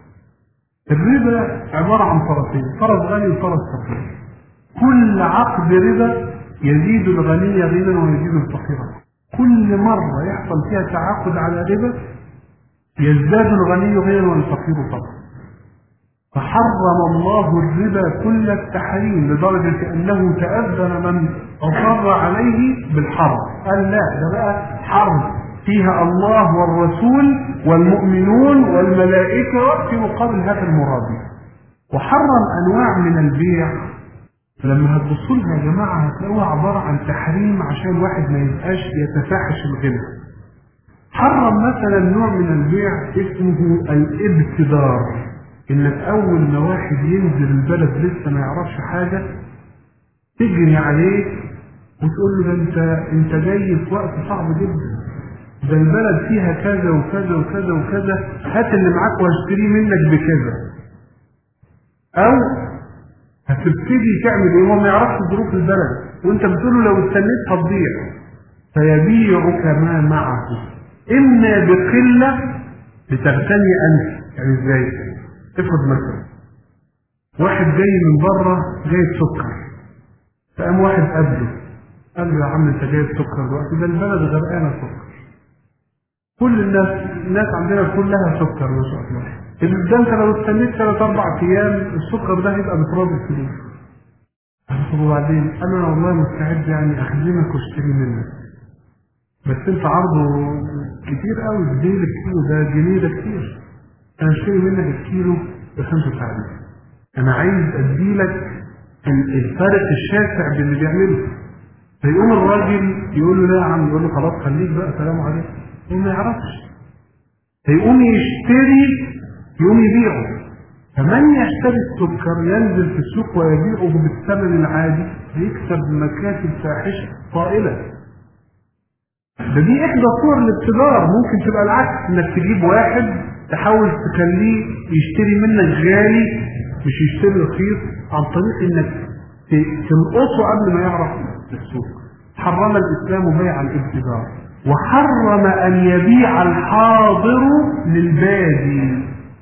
الربا عبارة عن طرفين، طرف غني وطرف فقير. كل عقد ربا يزيد الغني غنى ويزيد الفقير. كل مرة يحصل فيها تعاقد على ربا يزداد الغني غنى والفقير فقرا. فحرم الله الربا كل التحريم لدرجة أنه تأذن من أصر عليه بالحرب، قال لا ده بقى حرب فيها الله والرسول والمؤمنون والملائكة في مقابل هذا المراد. وحرم أنواع من البيع لما هتبصوا لها يا جماعة هتلاقوها عبارة عن تحريم عشان الواحد ما يبقاش يتفاحش الغنى. حرم مثلا نوع من البيع اسمه الابتدار، انك اول ما واحد ينزل البلد لسه ما يعرفش حاجة تجري عليه وتقول له ده انت جاي في وقت صعب جدا، ده البلد فيها كذا وكذا وكذا وكذا، هات اللي معاك واشتريه منك بكذا. او هتبتدي تعمل ايه وهو ما يعرفش ظروف البلد وانت بتقول له لو استنيت هتضيع، فيبيعك ما معه اما بقلة لتغتني انت. يعني ازاي؟ افرض مثلا واحد جاي من بره جايب سكر، فقام واحد قبله قال له يا عم انت جايب سكر دلوقتي، ده البلد غرقانه سكر، كل الناس عندنا كلها سكر ما شاء الله، ده انت لو استنيت 3-4 ايام السكر ده هيبقى بتراب الفلوس. طب وبعدين؟ قال له انا والله مستعد يعني اخدمك واشتري منك، بس انت عرضه كتير قوي، جنيه الكيلو، ده جنيه ده كتير، انا اشتري منك الكيلو ب5 تعريف، انا عايز اديلك الفرق الشاسع باللي بيعمله. فيقوم الراجل يقول له لا يا عم، يقول له خلاص خليك بقى سلام عليكم، هو ما يعرفش، فيقوم يشتري يقوم يبيعه. فمن يشتري السكر ينزل في السوق ويبيعه بالثمن العادي يكسب مكاسب فاحشه طائله. دي احدى صور الابتدار. ممكن تبقى العكس، انك تجيب واحد تحاول تخليه يشتري منك غالي مش يشتري رخيص، عن طريق انك تنقصه قبل ما يعرف السوق. حرم الاسلام بيع الابتدار، وحرم ان يبيع الحاضر للبادي.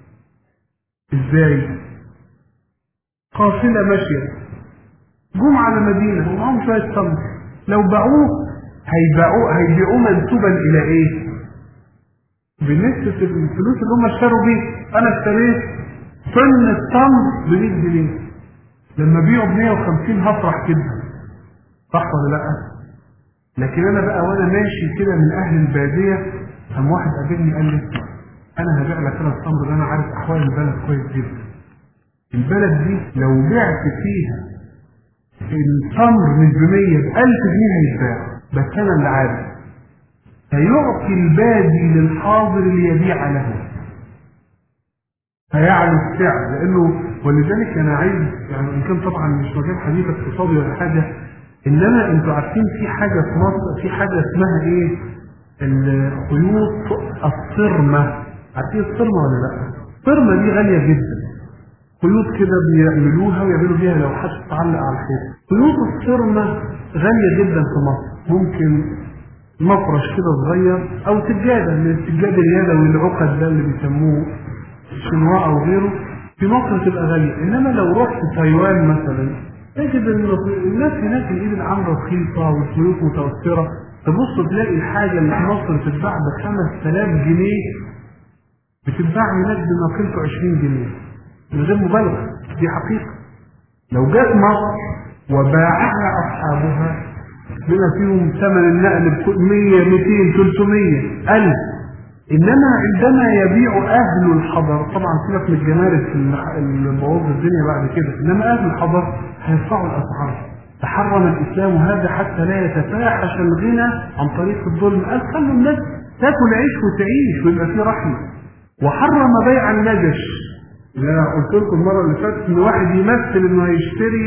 ازاي؟ قافله ماشيه جم على مدينه ومعهم شويه تمر، لو باعوه هيبيعوه منسوبا الى ايه؟ بالنسبه للفلوس اللي هم اشتروا بيه. انا اشتريت طن التمر ب 100 جنيه، لما بيعوا ب 150 هفرح جدا، صح ولا لا؟ لكن انا بقى وانا ماشي كده من اهل الباديه، قام واحد قابلني قال لي انا هبيع لك انا التمر ده، انا عارف احوال البلد كويس جدا، البلد دي لو بعت فيها التمر مش ب 100 ب 1000 جنيه هيتباع، بس انا اللي عارف. فيعطي البادي للحاضر ليبيع له، فيعلو السعر، لانه ولذلك انا عايز يعني ان كان طبعا مش مجال حديث اقتصادي ولا حاجه، انما انتوا عارفين في حاجه في مصر، في حاجه اسمها ايه؟ الخيوط الصرمه. عارفين الصرمه ولا لا؟ الصرمه دي غاليه جدا، خيوط كده بيعملوها ويعملوا بيها لوحات تتعلق على الحيط. خيوط الصرمه غاليه جدا في مصر، ممكن مفرش كده صغير او سجاده من السجاد اليدوي العقد ده اللي بيسموه الشنواء او غيره، في مصر تبقى غاليه. انما لو رحت تايوان مثلا تجد ان الناس هناك الايد العامله رخيصه والخيوط متوفره، تبص تلاقي الحاجه اللي في مصر بتتباع ب 5000 جنيه بتتباع هناك بما قيمته 20 جنيه، من غير مبالغه، دي حقيقه. لو جت مصر وباعها اصحابها بما فيهم ثمن النقل ب 100 200 300 1000، انما عندما يبيع اهل الحضر، طبعا سيبك من الجمارك اللي بوظ الدنيا بعد كده، انما اهل الحضر هيرفعوا الاسعار. تحرم الاسلام هذا حتى لا يتفاحش الغنى عن طريق الظلم، قال خلوا الناس تاكل عيش وتعيش ويبقى في رحمه. وحرم بيع النجش، اللي انا قلت لكم المره اللي فاتت ان واحد يمثل انه هيشتري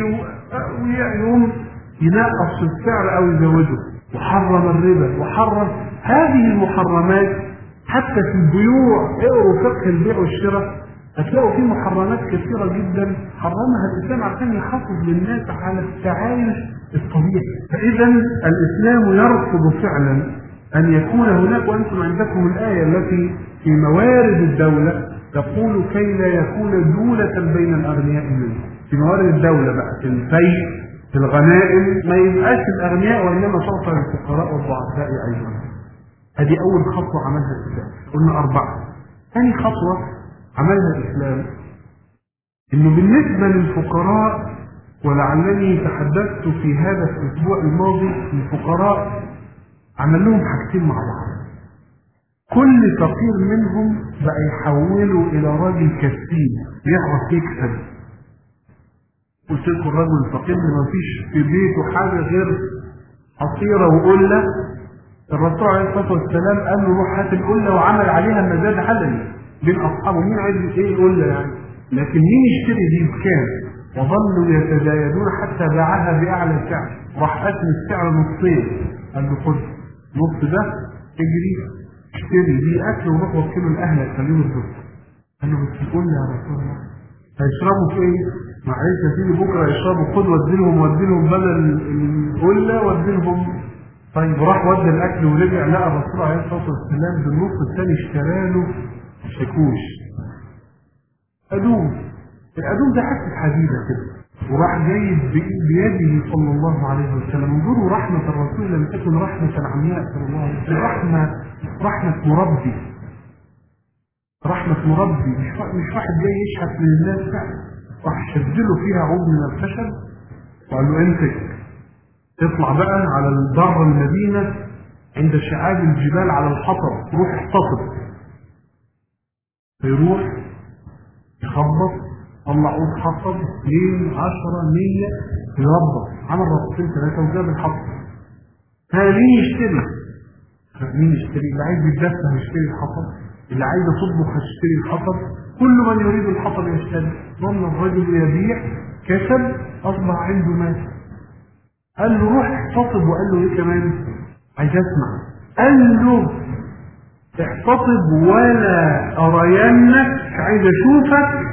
ويقوم ينقص السعر او يزوده. وحرم الربا، وحرم هذه المحرمات. حتى في البيوع، اقروا فقه البيع والشراء هتلاقوا فيه محرمات كثيرة جدا حرمها الإسلام عشان يحافظ للناس على التعايش الطبيعي. فإذا الإسلام يرفض فعلا أن يكون هناك، وأنتم عندكم الآية التي في موارد الدولة تقول كي لا يكون دولة بين الأغنياء منهم. في موارد الدولة بقى في الفيء في الغنائم ما يبقاش الأغنياء وإنما تعطى للفقراء والضعفاء أيضا. هذه أول خطوة عملها الإسلام، قلنا 4. ثاني خطوة عملها الإسلام إنه بالنسبة للفقراء، ولعلني تحدثت في هذا الأسبوع الماضي، الفقراء عمل لهم حاجتين مع بعض. كل فقير منهم بقى يحوله إلى راجل كسيب يعرف يكسب. قلت لكم الرجل الفقير اللي ما فيش في بيته حاجة غير حصيرة وقلة، الرسول عليه الصلاة والسلام قال له روح هات القلة، وعمل عليها مزاد علني بين أصحابه. مين عايز ايه قلة يعني؟ لكن مين يشتري دي بكام؟ وظلوا يتزايدون حتى باعها بأعلى سعر. راح قسم السعر نصين، قال له خد نص ده اجري اشتري دي اكل وروح وكله لاهلك خليهم الدكتور. قال له بس القلة يا رسول الله هيشربوا في ايه؟ معلش يا سيدي بكره يشربوا، خد وديلهم بدل القلة وديلهم. طيب راح ودى الاكل ورجع لقى الرسول عليه الصلاه والسلام بالنص الثاني اشترى له شاكوش ادوم. الادوم ده حته حديده كده، وراح جايب بيده صلى الله عليه وسلم. انظروا رحمه الرسول لم تكن رحمه عمياء صلى الله عليه وسلم، رحمه مربي، رحمه مربي، مش واحد جاي يشحت من الناس. راح شدله فيها عود من الخشب وقال له امسك اطلع بقى على البر المدينة عند شعاب الجبال على الحطب، روح احتطب. فيروح يخبط، طلع عود حطب 2 10 100 يربط، عمل ربطين 3 وجاب الحطب. مين يشتري؟ اللي عايز يتدفى هيشتري الحطب، اللي عايز يطبخ هيشتري الحطب، كل من يريد الحطب يشتري. ظل الرجل يبيع، كسب، اصبح عنده مال. قال له روح احتطب، وقال له ايه كمان؟ عايز اسمع. قال له احتطب ولا ارينك، عايز اشوفك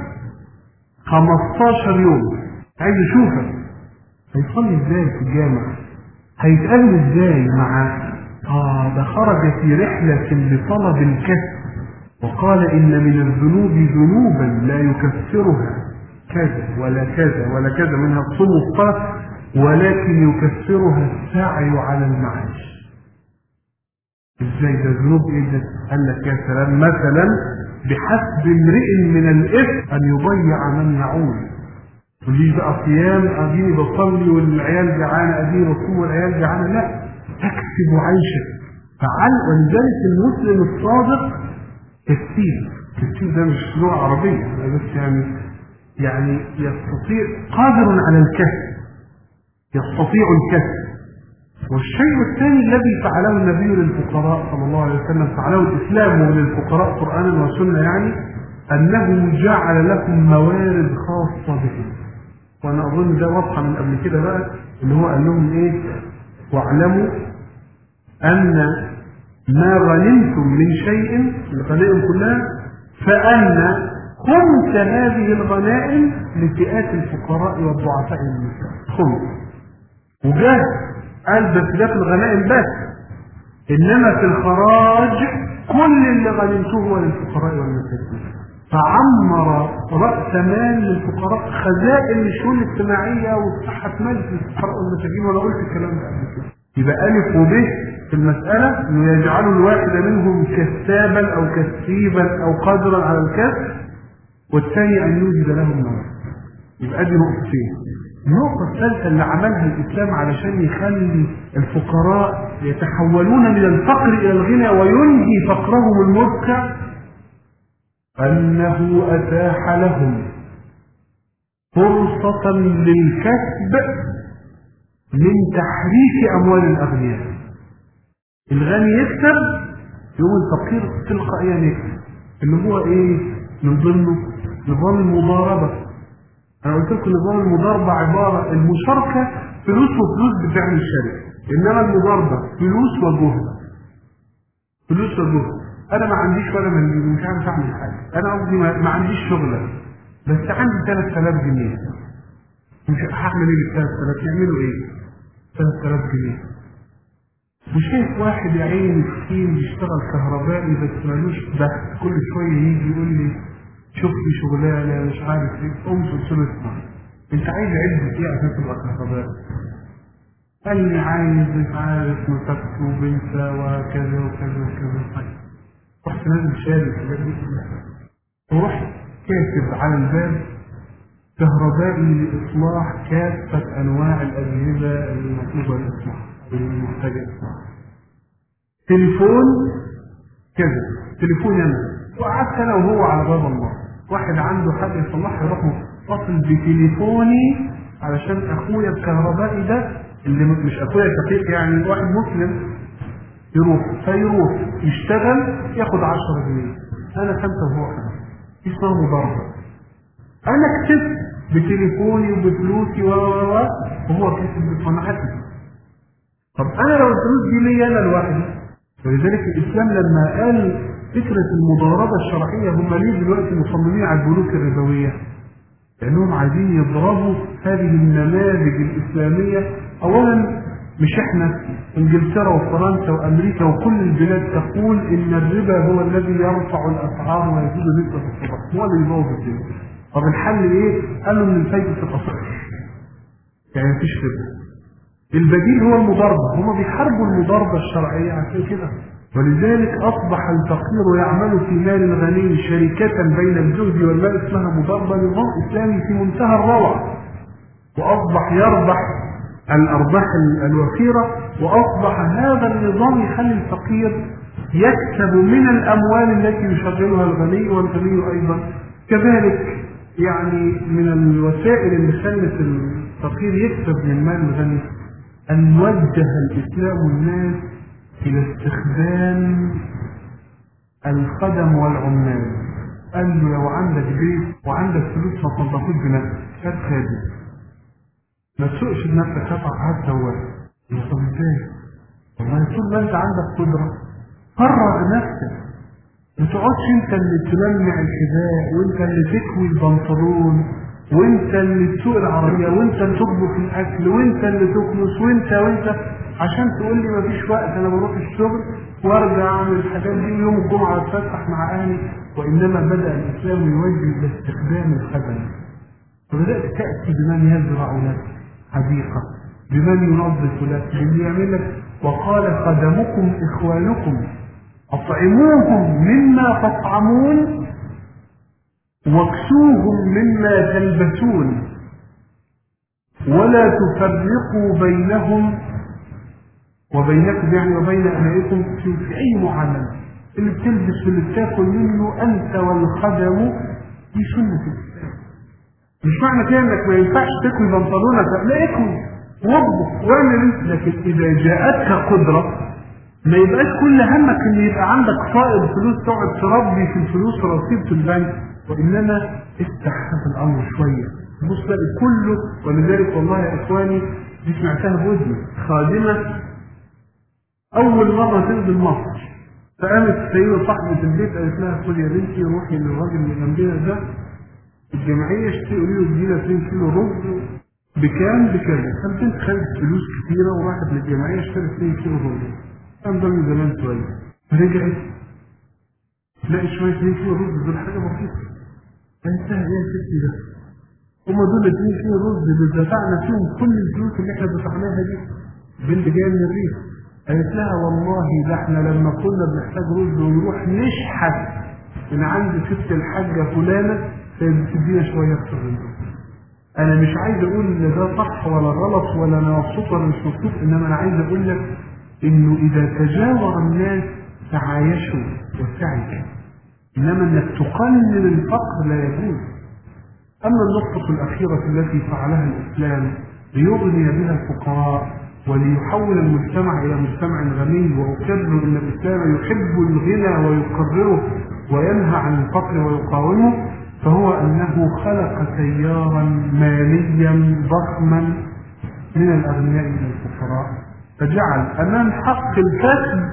15 يوم، عايز اشوفك. هيصلي ازاي في الجامع؟ هيتقابل ازاي مع ده خرج في رحلة لطلب الكسب، وقال ان من الذنوب ذنوبا لا يكفرها كذا ولا كذا ولا كذا، منها الصوم والصلاة. ولكن يكفرها السعي على المعاش. ازاي ده؟ ذنوب ايه ده؟ قال لك يا سلام، مثلا بحسب امرئ من الاثم ان يضيع من يعول. تقوليش بقى صيام اديني بصلي والعيال جعانه، اديني بصوم والعيال جعانه، لا، تكسب عيشك. ولذلك المسلم الصادق كثير ده مش لغه عربيه بس، يعني يستطيع، قادر على الكسب، يستطيع الكسب. والشيء الثاني الذي فعله النبي للفقراء صلى الله عليه وسلم، فعله الإسلام للفقراء قرآنا وسنة، أنه جعل لكم موارد خاصة بهم. وأنا أظن ده واضحة من قبل كده بقى، اللي هو قال لهم إيه؟ واعلموا أن ما غنمتم من شيء، الغنائم كلها، فأن خمس هذه الغنائم لفئات الفقراء والضعفاء المسلمين. خمس. وجاه قال بس ده في الغنائم بس، انما في الخراج كل اللي غنمته للفقراء والمساكين. فعمر راس مال للفقراء، خزائن للشؤون الاجتماعيه وصحه مال للفقراء والمساكين. وانا قلت الكلام ده قبل كده. يبقى الف وب في المساله انه يجعل الواحد منهم كسابا او كسيبا او قادرا على الكسب، والثاني ان يوجد لهم موارد. يبقى دي نقطتين. النقطة الثالثة اللي عملها الإسلام علشان يخلي الفقراء يتحولون من الفقر إلى الغنى وينهي فقرهم المدقع، أنه أتاح لهم فرصة للكسب من تحريك أموال الأغنياء. الغني يكسب، يوم الفقير تلقائيا يكسب، اللي هو إيه؟ من ضمنه نظام المضاربة. أنا قلت لكم نظام المضاربة عبارة المشاركة فلوس وفلوس بتعمل شركة، إنما المضاربة فلوس وجهد. فلوس وجهد. أنا ما عنديش ولا مليون، مش عارف أعمل حاجة. أنا قصدي ما عنديش شغلة، بس عندي 3000 جنيه. مش هعمل إيه بال 3000؟ يعملوا إيه؟ 3000 جنيه. وشايف واحد يا عيني مسكين بيشتغل كهربائي بس مالوش دخل، كل شوية يجي يقول لي شوف لي شغلانه مش عارف ايه. قمت قلت له اسمع، انت عايز عده ايه عشان تبقى كهربائي؟ قال لي عايز مش عارف مفك وبنسى وكذا وكذا وكذا. رحت نازل شاري الحاجات دي كلها، ورحت كاتب على الباب كهربائي لإصلاح كافة أنواع الأجهزة المطلوبة للإصلاح المحتاجة إصلاح. تليفون كذا، تليفون أنا. وقعدت أنا وهو على باب الله، واحد عنده حاجة يصلحها يروح متصل بتليفوني علشان أخويا الكهربائي ده اللي مش أخويا الشقيق، يعني واحد مسلم، فيروح يشتغل ياخد 10 جنيه، أنا 5 وهو 5. اسمها مضاربة. أنا كسبت بتليفوني وبفلوسي وهو كسب بصنعتي. طب أنا لو الفلوس دي ليا أنا لوحدي. ولذلك الإسلام لما قال فكرة المضاربة الشرعية، هم ليه دلوقتي مصممين على البنوك الربوية؟ لأنهم عايزين يضربوا هذه النماذج الإسلامية. أولا مش إحنا، إنجلترا وفرنسا وأمريكا وكل البلاد تقول إن الربا هو الذي يرفع الأسعار ويزيد نسبة الصدقة، هو اللي يبوظ الدنيا. طب الحل إيه؟ قالوا إن الفايدة تبقى صفر، يعني مفيش ربا. البديل هو المضاربة. هم بيحاربوا المضاربة الشرعية عشان كده. ولذلك أصبح الفقير يعمل في مال الغني شركة بين الزهد والمال، اسمها مضاربة، نظام إسلامي في منتهى الروعة. وأصبح يربح الأرباح الوفيرة، وأصبح هذا النظام يخلي الفقير يكسب من الأموال التي يشغلها الغني، والغني أيضا كذلك. يعني من الوسائل اللي خلت الفقير يكسب من مال الغني أن وجه الإسلام الناس إلى استخدام الخدم والعمال. قال له لو عندك بيت وعندك فلوس ما تنضفوش بنفسك، هات خادم، ما تسوقش بنفسك، هات سواق. طب ازاي؟ والله طول ما انت عندك قدرة فرغ نفسك، ما تقعدش انت اللي تلمع الحذاء وانت اللي تكوي البنطلون وانت اللي تسوق العربية وانت اللي تطبخ الاكل وانت اللي تكنس وانت عشان تقول لي مفيش وقت، انا بروح الشغل وارجع اعمل الحاجات دي يوم الجمعة اتفسح مع اهلي. وانما بدأ الاسلام يوجه باستخدام الخدم، وبدأت تأتي بمن يزرع لك حديقة بمن ينظف لك، باللي يعمل لك. وقال خدمكم إخوانكم أطعموهم مما تطعمون واكسوهم مما تلبسون ولا تفرقوا بينهم وبينكم، يعني وبين أبنائكم في أي معاملة. اللي بتلبس واللي بتاكل منه أنت والخدم دي سنة الإسلام. مش معنى كده إنك ما ينفعش تاكل بنطلونك، لا اكل واطبخ واعمل، لكن إذا جاءتك قدرة ما يبقاش كل همك إن يبقى عندك فائض فلوس تقعد تربي في الفلوس رصيد في البنك، وإنما افتح هذا الأمر شوية. بص بقى كله. ولذلك والله يا إخواني دي سمعتها بودني، خادمة أول مرة تنزل مصر، فقامت السيدة صاحبة البيت قالت لها خدي يا بنتي روحي للراجل اللي جنبنا ده الجمعية اشتري له ادينا 2 كيلو رز بكام بكذا. فالبنت خدت فلوس كتيرة وراحت للجمعية اشترت 2 كيلو رز. كان ده من زمان شوية. رجعت تلاقي شوية 2 كيلو رز دول حاجة بسيطة. انتهى ايه يا ستي ده؟ هما دول 2 كيلو رز اللي دفعنا فيهم كل الفلوس اللي احنا دفعناها دي. بنت جاية من الريف قالت لها والله ده احنا لما كنا بنحتاج رز ونروح نشحت من عند ست الحاجة فلانة تدينا شوية اكتر من دول. انا مش عايز اقول ان ده صح ولا غلط ولا انا مبسوط ولا مش مبسوط، انما انا عايز اقول لك انه اذا تجاور الناس تعايشوا وسعدوا، انما انك تقلل الفقر لا يجوز. اما النقطة الاخيرة التي فعلها الاسلام ليغني بها الفقراء وليحول المجتمع إلى مجتمع غني، وأكرر أن الإسلام يحب الغنى ويقرره وينهى عن الفقر ويقاومه، فهو أنه خلق تيارا ماليا ضخما من الأغنياء إلى الفقراء، فجعل أمام حق الكسب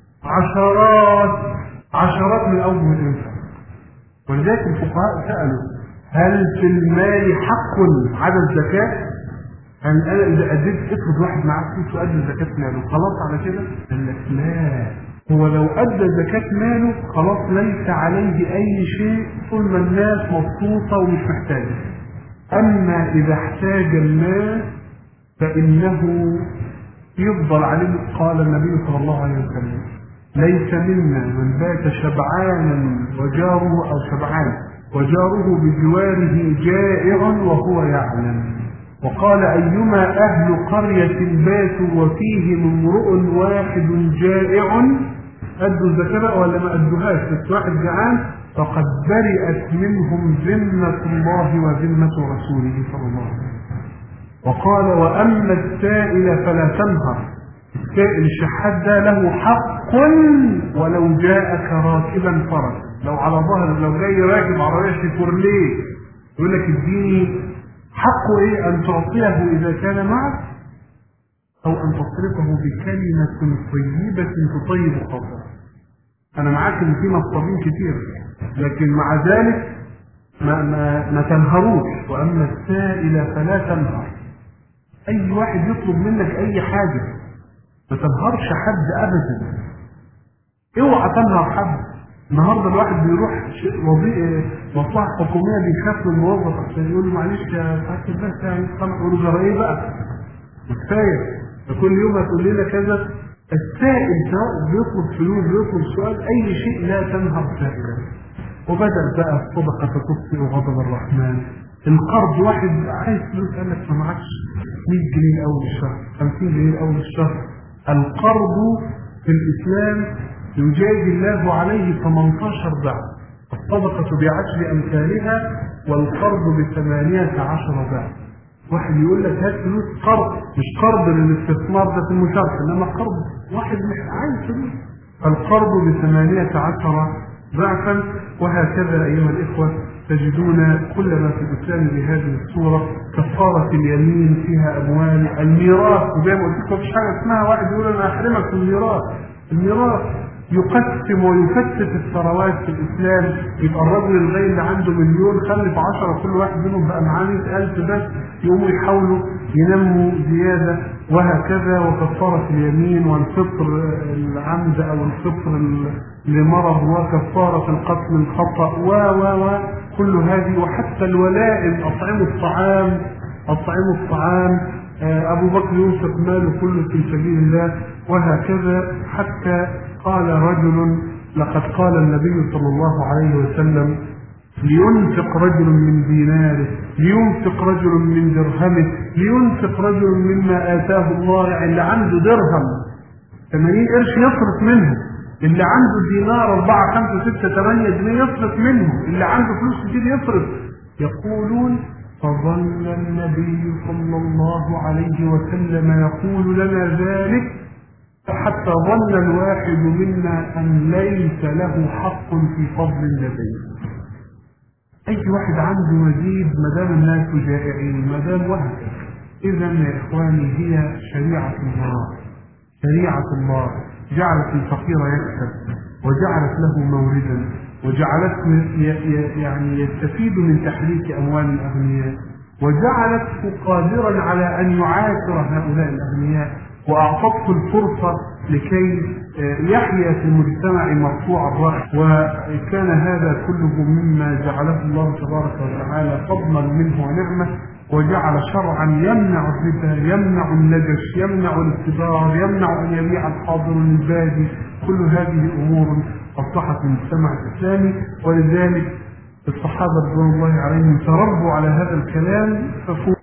عشرات من أوجه الإنفاق. ولذلك الفقهاء سألوا هل في المال حق على الزكاة؟ يعني أنا إذا أديت افرض واحد معاه فلوس وأدى زكاة ماله خلاص على كده؟ قال لك لا، هو لو أدى زكاة ماله خلاص ليس عليه أي شيء طول ما الناس مبسوطة ومش محتاجة. أما إذا احتاج المال فإنه يفضل عليه. قال النبي صلى الله عليه وسلم ليس منا من بات شبعانا وجاره بجواره جائع وهو يعلم. وقال أيما أهل قرية باتوا وفيهم امرؤ واحد جائع أدوا الزكاة ولا ما أدوهاش بس واحد جعان فقد برئت منهم ذمة الله وذمة رسوله صلى الله عليه وسلم. وقال وأما السائل فلا تنهر. السائل الشحات ده له حق ولو جاءك راكبا فرس، لو على ظهر لو جاي راكب عربية شيفورليه يقول لك اديني حقه ايه؟ ان تعطيه اذا كان معك او ان تصرفه بكلمة طيبة تطيب خاطره. انا معاك ان في نصابين كتير لكن مع ذلك ما تنهروش. واما السائل فلا تنهر. اي واحد يطلب منك اي حاجة ما تنهرش حد ابدا، اوعى تنهر حد. النهارده الواحد بيروح مصلحة حكومية بيخاف من الموظف عشان يقول له معلش يا صاحب البنك يعني يقول له جرى ايه بقى؟ كفايه كل يوم هتقول لنا كذا. السائل سواء بيطلب فلوس بيطلب سؤال اي شيء لا تنهر سائلا. وبدأ بقى الصدقة تطفئ غضب الرحمن. القرض واحد عايز فلوس قال لك ما معكش 100 جنيه اول الشهر 50 جنيه اول الشهر. القرض في الاسلام يجازي الله عليه 18 ضعف. الصدقة ب10 أمثالها والقرض ب18 ضعف. واحد يقول لك هات فلوس قرض، مش قرض للاستثمار ده في المشاركة، انما قرض واحد مش عايز فلوس. القرض ب18 ضعفا. وهكذا أيها الإخوة تجدون كل ما في الإسلام بهذه الصورة. كفارة اليمين فيها أموال الميراث، وزي ما قلت لكم مفيش حاجة اسمها واحد يقول أنا أحرمك من الميراث. الميراث يقسم ويفتت الثروات في الإسلام. يبقى الرجل الغني اللي عنده 1,000,000 خلف 10 كل واحد منهم بقى معاه 100,000 بس يقوموا يحاولوا ينموا زيادة. وهكذا وكفارة اليمين والفطر العمد أو الفطر لمرض وكفارة القتل الخطأ كل هذه. وحتى الولائم أطعموا الطعام أبو بكر ينفق ماله كله في سبيل الله، وهكذا. حتى قال رجل: لقد قال النبي صلى الله عليه وسلم: لينفق رجل من ديناره، لينفق رجل من درهمه، لينفق رجل مما آتاه الله. يعني اللي عنده درهم 80 قرش يصرف منه، اللي عنده دينار 4 5 6 8 جنيه يصرف منه، اللي عنده فلوس كتير يصرف. يقولون: فظل النبي صلى الله عليه وسلم يقول لنا ذلك حتى ظن الواحد منا أن ليس له حق في فضل النبي. أي واحد عنده مزيد ما دام الناس جائعين، ما دام وهكذا. إذا يا إخواني هي شريعة الله، شريعة الله جعلت الفقير يكسب، وجعلت له موردا، وجعلته يعني يستفيد من تحريك أموال الأغنياء، وجعلته قادرا على أن يعاشر هؤلاء الأغنياء، وأعطته الفرصة لكي يحيا في المجتمع مرفوع الرأس. وكان هذا كله مما جعله الله تبارك وتعالى فضلا منه ونعمة، وجعل شرعا يمنع الربا، يمنع النجش، يمنع الاتبار، يمنع أن يبيع الحاضر للبادي. كل هذه أمور أصلحت المجتمع الإسلامي، ولذلك الصحابة رضوان الله عليهم تربوا على هذا الكلام.